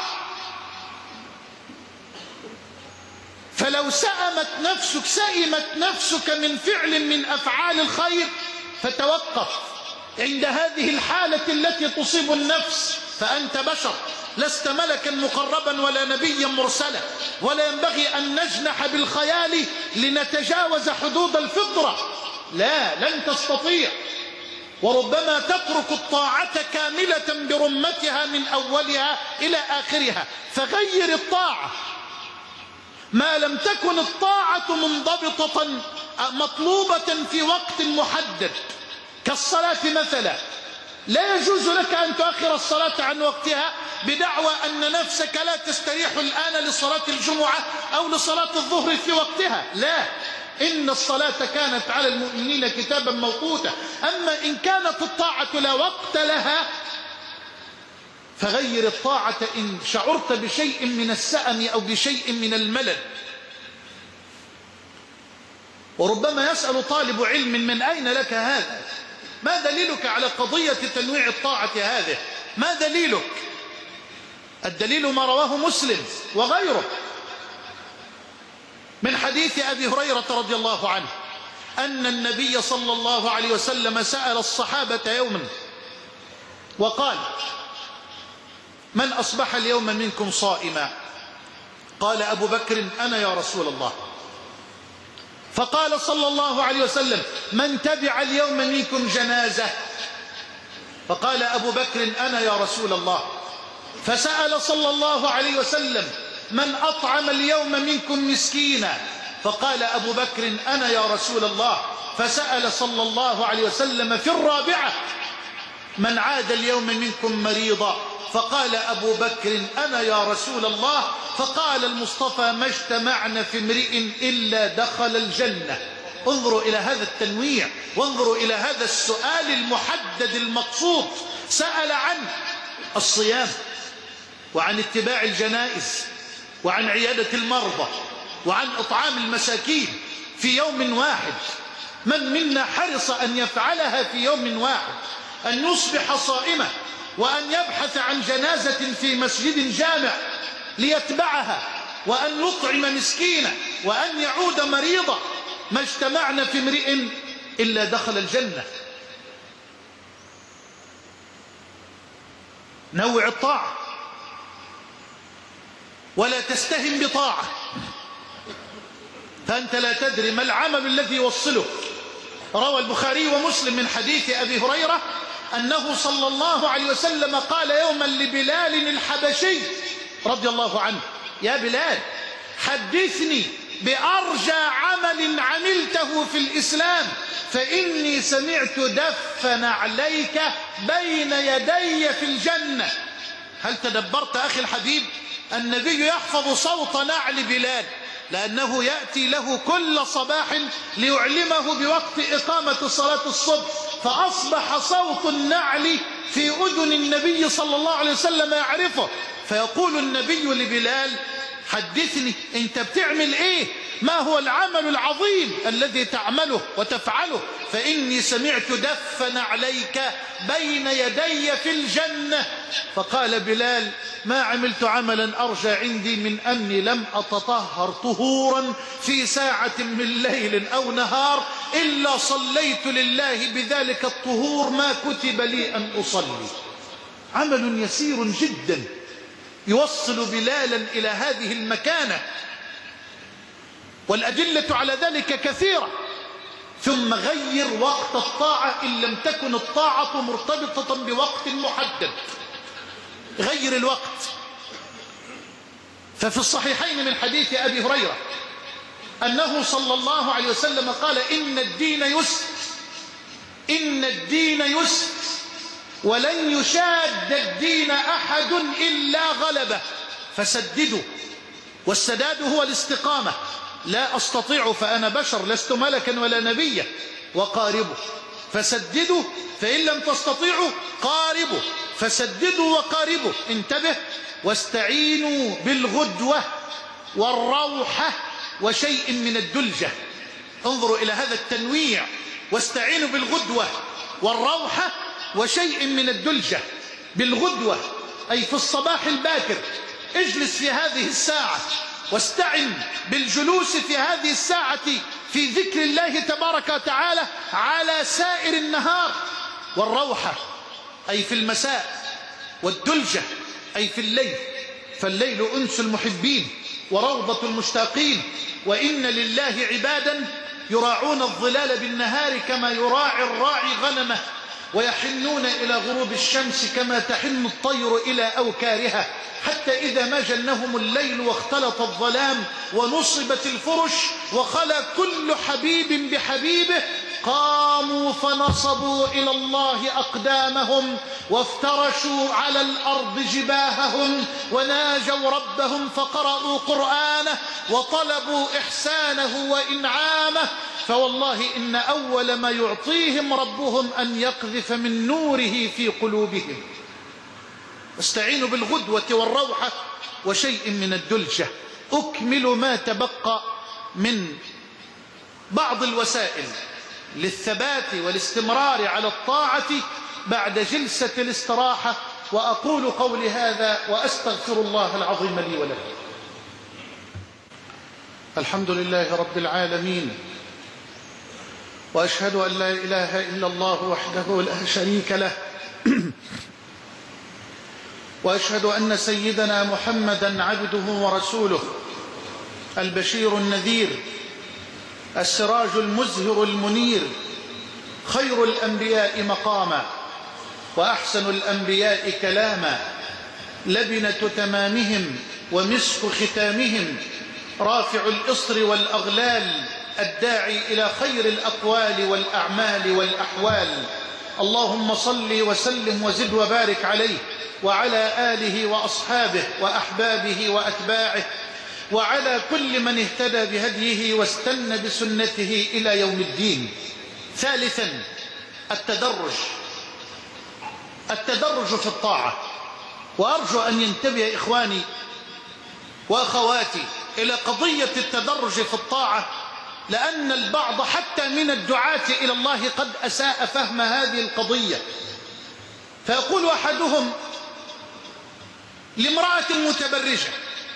فلو سئمت نفسك من فعل من أفعال الخير فتوقف عند هذه الحالة التي تصيب النفس، فأنت بشر، لست ملكا مقربا ولا نبيا مرسلا، ولا ينبغي أن نجنح بالخيال لنتجاوز حدود الفطرة. لا، لن تستطيع. وربما تترك الطاعة كاملة برمتها من أولها إلى آخرها. فغير الطاعة ما لم تكن الطاعة منضبطة مطلوبة في وقت محدد، كالصلاة مثلا. لا يجوز لك أن تؤخر الصلاة عن وقتها بدعوى أن نفسك لا تستريح الآن لصلاة الجمعة أو لصلاة الظهر في وقتها. لا، إن الصلاة كانت على المؤمنين كتابا موقوتا. أما إن كانت الطاعة لا وقت لها فغير الطاعة إن شعرت بشيء من السأم أو بشيء من الملل. وربما يسأل طالب علم من أين لك هذا؟ ما دليلك على قضية تنويع الطاعة هذه؟ ما دليلك؟ الدليل ما رواه مسلم وغيره من حديث أبي هريرة رضي الله عنه أن النبي صلى الله عليه وسلم سأل الصحابة يوما وقال: من أصبح اليوم منكم صائما؟ قال أبو بكر: أنا يا رسول الله. فقال صلى الله عليه وسلم: من تبع اليوم منكم جنازة؟ فقال أبو بكر: أنا يا رسول الله. فسأل صلى الله عليه وسلم: من أطعم اليوم منكم مسكينا؟ فقال أبو بكر: أنا يا رسول الله. فسأل صلى الله عليه وسلم في الرابعة: من عاد اليوم منكم مريضا؟ فقال أبو بكر: أنا يا رسول الله. فقال المصطفى: ما اجتمعنا في امرئ إلا دخل الجنة. انظروا إلى هذا التنويع، وانظروا إلى هذا السؤال المحدد المقصود. سأل عن الصيام، وعن اتباع الجنائز، وعن عيادة المرضى، وعن إطعام المساكين في يوم واحد. من منا حرص أن يفعلها في يوم واحد؟ أن يصبح صائما، وأن يبحث عن جنازة في مسجد جامع ليتبعها، وأن يطعم مسكينا، وأن يعود مريضا. ما اجتمعنا في امرئ إلا دخل الجنة. نوع الطاعة، ولا تستهن بطاعة، فأنت لا تدري ما العمل الذي يوصلك. روى البخاري ومسلم من حديث أبي هريرة أنه صلى الله عليه وسلم قال يوما لبلال الحبشي رضي الله عنه: يا بلال، حدثني بأرجى عمل عملته في الإسلام، فإني سمعت دف نعليك بين يدي في الجنة. هل تدبرت أخي الحبيب؟ النبي يحفظ صوت نعل بلال، لأنه يأتي له كل صباح ليعلمه بوقت إقامة صلاة الصبح، فأصبح صوت النعل في أذن النبي صلى الله عليه وسلم يعرفه. فيقول النبي لبلال: حدثني، أنت بتعمل إيه؟ ما هو العمل العظيم الذي تعمله وتفعله؟ فإني سمعت دف نعليك بين يدي في الجنة. فقال بلال: ما عملت عملا أرجى عندي من أني لم أتطهر طهورا في ساعة من ليل أو نهار إلا صليت لله بذلك الطهور ما كتب لي أن أصلي. عمل يسير جدا يوصل بلالا إلى هذه المكانة، والأدلة على ذلك كثيرة. ثم غير وقت الطاعة إن لم تكن الطاعة مرتبطة بوقت محدد. غير الوقت. ففي الصحيحين من حديث أبي هريرة أنه صلى الله عليه وسلم قال: إن الدين يسر، إن الدين يسر، ولن يشاد الدين أحد إلا غلبه، فسددوا. والسداد هو الاستقامة، لا أستطيع فأنا بشر لست ملكا ولا نبيا. وقاربوا فسددوا، فإن لم تستطيعوا قاربوا فسددوا وقاربوا. انتبه. واستعينوا بالغدوة والروحة وشيء من الدلجة. انظروا إلى هذا التنويع. واستعينوا بالغدوة والروحة وشيء من الدلجة. بالغدوة أي في الصباح الباكر، اجلس في هذه الساعة واستعن بالجلوس في هذه الساعة في ذكر الله تبارك وتعالى على سائر النهار. والروحة أي في المساء، والدلجة أي في الليل، فالليل أنس المحبين وروضة المشتاقين. وإن لله عبادا يراعون الظلال بالنهار كما يراعي الراعي غنمه، ويحنون إلى غروب الشمس كما تحن الطير إلى أوكارها، حتى إذا ما جنهم الليل واختلط الظلام ونصبت الفرش وخلى كل حبيب بحبيبه، قاموا فنصبوا إلى الله أقدامهم وافترشوا على الأرض جباههم وناجوا ربهم فقرأوا قرآنه وطلبوا إحسانه وإنعامه. فوالله إن أول ما يعطيهم ربهم أن يقذف من نوره في قلوبهم. استعينوا بالغدوة والروحة وشيء من الدلجة. أكمل ما تبقى من بعض الوسائل للثبات والاستمرار على الطاعة بعد جلسة الاستراحة، وأقول قولي هذا وأستغفر الله العظيم لي ولكم. الحمد لله رب العالمين، وأشهد أن لا إله إلا الله وحده لا شريك له، وأشهد أن سيدنا محمدا عبده ورسوله، البشير النذير، السراج المزهر المنير، خير الأنبياء مقاما وأحسن الأنبياء كلاما، لبنة تمامهم ومسك ختامهم، رافع الإصر والأغلال، الداعي إلى خير الأقوال والأعمال والأحوال. اللهم صل وسلم وزد وبارك عليه وعلى آله وأصحابه وأحبابه وأتباعه وعلى كل من اهتدى بهديه واستنى بسنته إلى يوم الدين. ثالثا، التدرج في الطاعة. وأرجو أن ينتبه إخواني وأخواتي إلى قضية التدرج في الطاعة، لأن البعض حتى من الدعاة إلى الله قد أساء فهم هذه القضية. فيقول أحدهم لامرأة متبرجة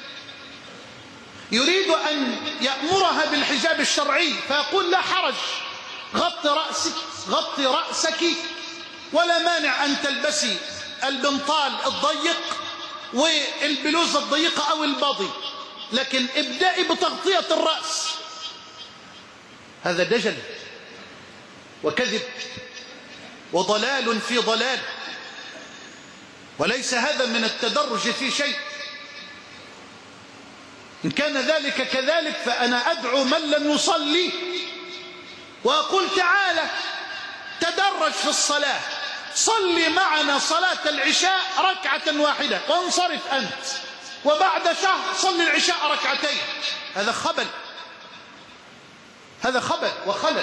يريد أن يأمرها بالحجاب الشرعي، فيقول لا حرج، غطي رأسك ولا مانع أن تلبسي البنطال الضيق والبلوزة الضيقة أو البضي، لكن ابدأي بتغطية الرأس. هذا دجل وكذب وضلال في ضلال، وليس هذا من التدرج في شيء. إن كان ذلك كذلك فأنا أدعو من لم يصلي وأقول تعالى تدرج في الصلاة، صلي معنا صلاة العشاء ركعة واحدة وانصرف أنت، وبعد شهر صلي العشاء ركعتين. هذا خبل، هذا خبل وخلل.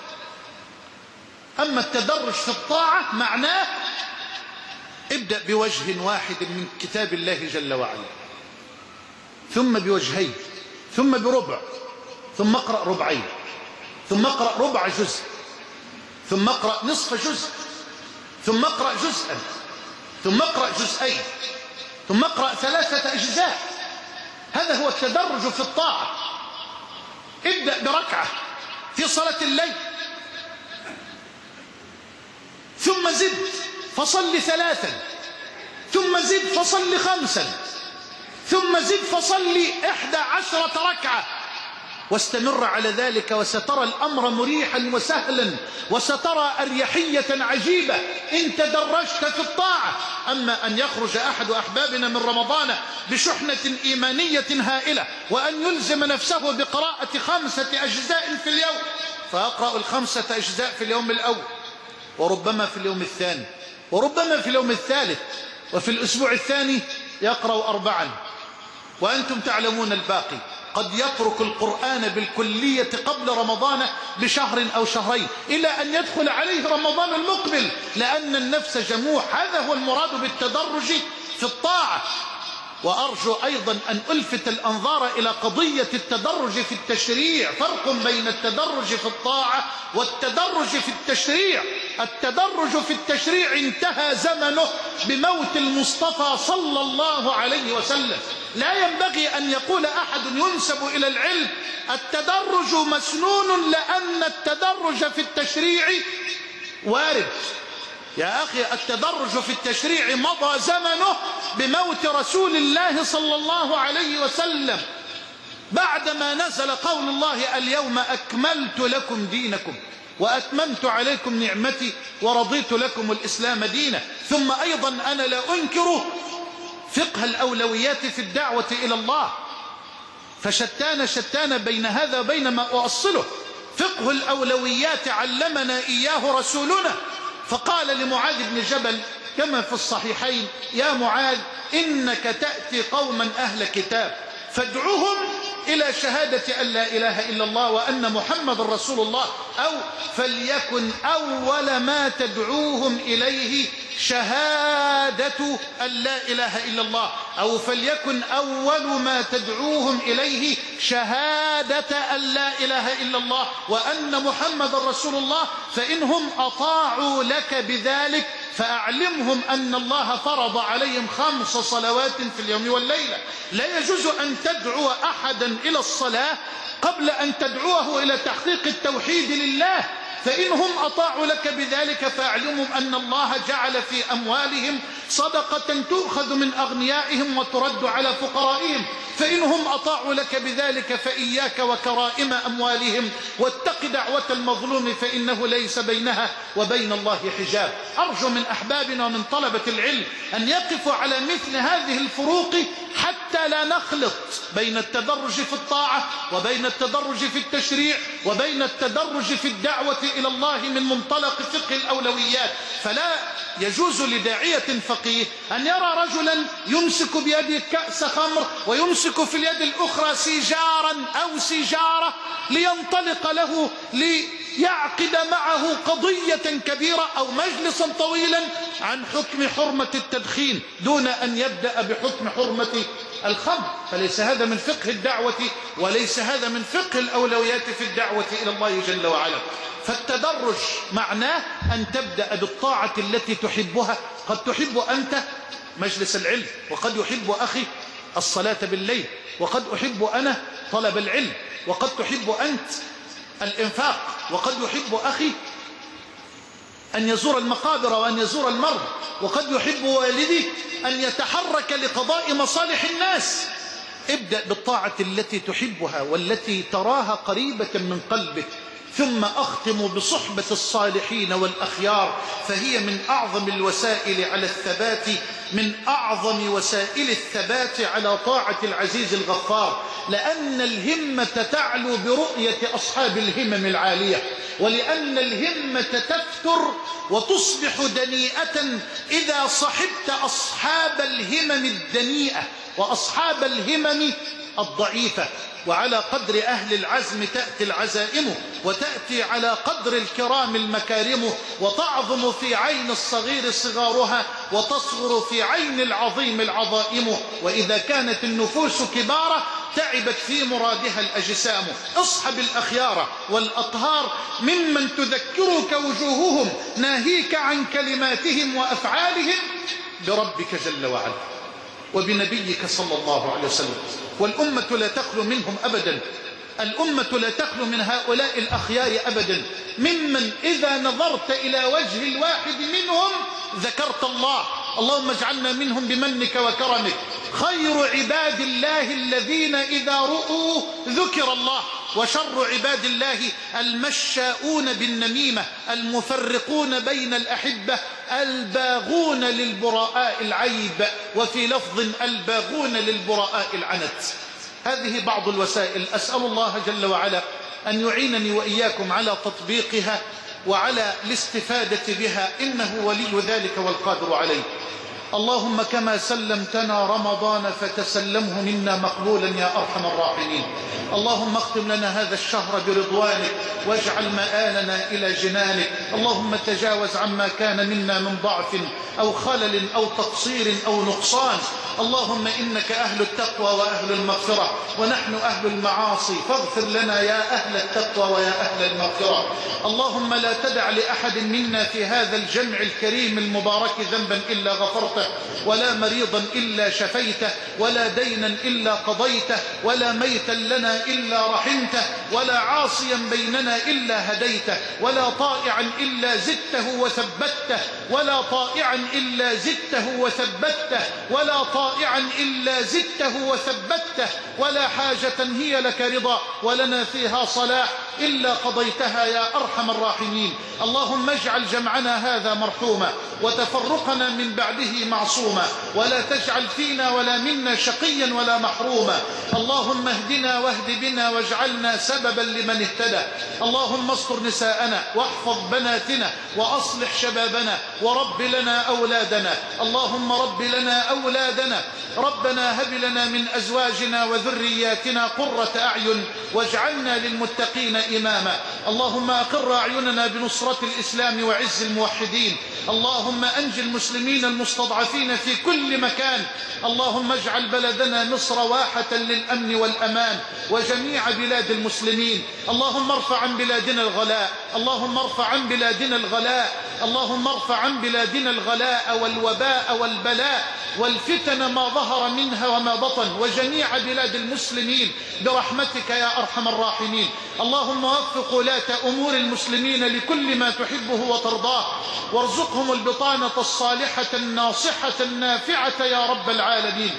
أما التدرج في الطاعة معناه ابدأ بوجه واحد من كتاب الله جل وعلا، ثم بوجهين، ثم بربع، ثم اقرأ ربعين، ثم اقرأ ربع جزء، ثم اقرأ نصف جزء، ثم اقرأ جزءا، ثم اقرأ جزئين، ثم اقرأ 3 أجزاء. هذا هو التدرج في الطاعة. ابدأ بركعة في صلاة الليل، ثم زد فصل 3، ثم زد فصل 5، ثم زد فصل 11 ركعة، واستمر على ذلك، وسترى الأمر مريحا وسهلا، وسترى أريحية عجيبة إن تدرجت في الطاعة. أما أن يخرج أحد أحبابنا من رمضان بشحنة إيمانية هائلة وأن يلزم نفسه بقراءة 5 أجزاء في اليوم، فأقرأ 5 أجزاء في اليوم الأول، وربما في اليوم الثاني، وربما في اليوم الثالث، وفي الأسبوع الثاني يقرأ 4، وأنتم تعلمون الباقي. قد يترك القرآن بالكلية قبل رمضان بشهر أو شهرين إلى أن يدخل عليه رمضان المقبل، لأن النفس جموح. هذا هو المراد بالتدرج في الطاعة. وأرجو أيضا أن ألفت الأنظار إلى قضية التدرج في التشريع. فرق بين التدرج في الطاعة والتدرج في التشريع. التدرج في التشريع انتهى زمنه بموت المصطفى صلى الله عليه وسلم. لا ينبغي أن يقول أحد ينسب إلى العلم التدرج مسنون، لأن التدرج في التشريع وارد. يا أخي التدرج في التشريع مضى زمنه بموت رسول الله صلى الله عليه وسلم، بعدما نزل قول الله اليوم أكملت لكم دينكم وأتممت عليكم نعمتي ورضيت لكم الإسلام دينا. ثم أيضا أنا لا أنكر فقه الأولويات في الدعوة إلى الله، فشتان بين هذا وبين ما أؤصله. فقه الأولويات علمنا إياه رسولنا، فقال لمعاذ بن جبل كما في الصحيحين: يا معاذ إنك تأتي قوما أهل كتاب فادعوهم إلى شهادة أن لا إله إلا الله وأن محمد رسول الله، أو فليكن أول ما تدعوهم إليه شهادة أن لا إله إلا الله، أو فليكن أول ما تدعوهم إليه شهادة أن لا إله إلا الله وأن محمد رسول الله، فإنهم أطاعوا لك بذلك فأعلمهم أن الله فرض عليهم 5 صلوات في اليوم والليلة. لا يجوز أن تدعو أحدا إلى الصلاة قبل أن تدعوه إلى تحقيق التوحيد لله، فإنهم أطاعوا لك بذلك فأعلمهم أن الله جعل في أموالهم صدقة تؤخذ من أغنيائهم وترد على فقرائهم، فإنهم أطاعوا لك بذلك فإياك وكرائم أموالهم واتق دعوة المظلوم فإنه ليس بينها وبين الله حجاب. أرجو من أحبابنا ومن طلبة العلم أن يقفوا على مثل هذه الفروق حتى لا نخلط بين التدرج في الطاعة وبين التدرج في التشريع وبين التدرج في الدعوة إلى الله من منطلق فقه الأولويات. فلا يجوز لداعية فقيه أن يرى رجلا يمسك بيده كأس خمر ويمسك في اليد الأخرى سيجارا أو سيجارة لينطلق له ليعقد معه قضية كبيرة أو مجلسا طويلا عن حكم حرمة التدخين دون أن يبدأ بحكم حرمة الخمر. فليس هذا من فقه الدعوة وليس هذا من فقه الأولويات في الدعوة إلى الله جل وعلا. فالتدرج معناه أن تبدأ بالطاعة التي تحبها. قد تحب أنت مجلس العلم، وقد يحب أخي الصلاة بالليل، وقد أحب أنا طلب العلم، وقد تحب أنت الإنفاق، وقد يحب أخي أن يزور المقابر وأن يزور المرضى، وقد يحب والدي أن يتحرك لقضاء مصالح الناس. ابدأ بالطاعة التي تحبها والتي تراها قريبة من قلبك. ثم أختم بصحبة الصالحين والأخيار، فهي من أعظم الوسائل على الثبات، من أعظم وسائل الثبات على طاعة العزيز الغفار، لأن الهمة تعلو برؤية أصحاب الهمم العالية، ولأن الهمة تفتر وتصبح دنيئة إذا صحبت أصحاب الهمم الدنيئة وأصحاب الهمم الضعيفة. وعلى قدر أهل العزم تأتي العزائم، وتأتي على قدر الكرام المكارم، وتعظم في عين الصغير صغارها وتصغر في عين العظيم العظائم. وإذا كانت النفوس كبارة تعبت في مرادها الأجسام. اصحب الأخيار والأطهار ممن تذكرك وجوههم، ناهيك عن كلماتهم وأفعالهم بربك جل وعلا وبنبيك صلى الله عليه وسلم. والأمة لا تخلو منهم أبدا، الأمة لا تخلو من هؤلاء الأخيار أبدا، ممن إذا نظرت إلى وجه الواحد منهم ذكرت الله. اللهم اجعلنا منهم بمنك وكرمك. خير عباد الله الذين إذا رؤوا ذكر الله، وشر عباد الله المشاؤون بالنميمة، المفرقون بين الأحبة، الباغون للبراء العيب، وفي لفظ الباغون للبراء العنت. هذه بعض الوسائل. أسأل الله جل وعلا أن يعينني وإياكم على تطبيقها وعلى الاستفادة بها، إنه ولي ذلك والقادر عليه. اللهم كما سلمتنا رمضان فتسلمه منا مقبولا يا أرحم الراحمين. اللهم اختم لنا هذا الشهر برضوانك واجعل مآلنا إلى جنانك. اللهم تجاوز عما كان منا من ضعف أو خلل أو تقصير أو نقصان. اللهم إنك أهل التقوى وأهل المغفرة ونحن أهل المعاصي، فاغفر لنا يا أهل التقوى ويا أهل المغفرة. اللهم لا تدع لأحد منا في هذا الجمع الكريم المبارك ذنبا إلا غفرته، ولا مريضا إلا شفيته، ولا دينا إلا قضيته، ولا ميتا لنا إلا رحمته، ولا عاصيا بيننا إلا هديته، ولا طائعا إلا زدته وثبته، ولا طائعا إلا زدته وثبته، ولا طائعا إلا زدته وثبته، ولا حاجة هي لك رضا ولنا فيها صلاح إلا قضيتها يا أرحم الراحمين. اللهم اجعل جمعنا هذا مرحوما وتفرقنا من بعده معصوما، ولا تجعل فينا ولا منا شقيا ولا محروما. اللهم اهدنا واهد بنا واجعلنا سببا لمن اهتدى. اللهم استر نساءنا واحفظ بناتنا وأصلح شبابنا ورب لنا أولادنا. اللهم رب لنا أولادنا. ربنا هب لنا من أزواجنا وذرياتنا قرة أعين واجعلنا للمتقين إماما. اللهم أقر أعيننا بنصرة الإسلام وعز الموحدين. اللهم أنج المسلمين المستضعفين في كل مكان. اللهم اجعل بلدنا مصر واحة للأمن والأمان وجميع بلاد المسلمين. اللهم ارفع عن بلادنا الغلاء. اللهم ارفع عن بلادنا الغلاء. اللهم ارفع عن بلادنا الغلاء والوباء والبلاء والفتن ما ظهر منها وما بطن وجميع بلاد المسلمين برحمتك يا أرحم الراحمين. اللهم وفق ولاة أمور المسلمين لكل ما تحبه وترضاه، وارزقهم البطانة الصالحة الناصحة النافعة يا رب العالمين.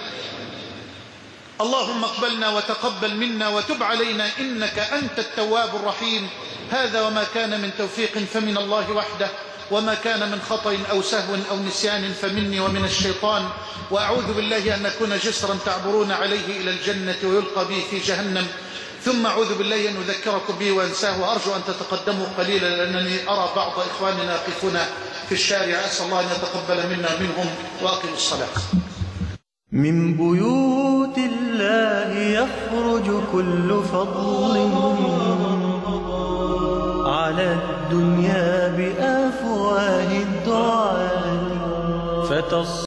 اللهم اقبلنا وتقبل منا وتب علينا إنك أنت التواب الرحيم. هذا وما كان من توفيق فمن الله وحده، وما كان من خطأ أو سهو أو نسيان فمني ومن الشيطان، وأعوذ بالله أن أكون جسرا تعبرون عليه إلى الجنة ويلقى بي في جهنم، ثم أعوذ بالله أن أذكركم به وأنساه، وأرجو أن تتقدموا قليلا لأنني أرى بعض إخواننا يقفون في الشارع. أسأل الله أن يتقبل منا ومنهم، وأقم الصلاة. من بيوت الله يخرج كل فضل على الدنيا بأفواه الدعاء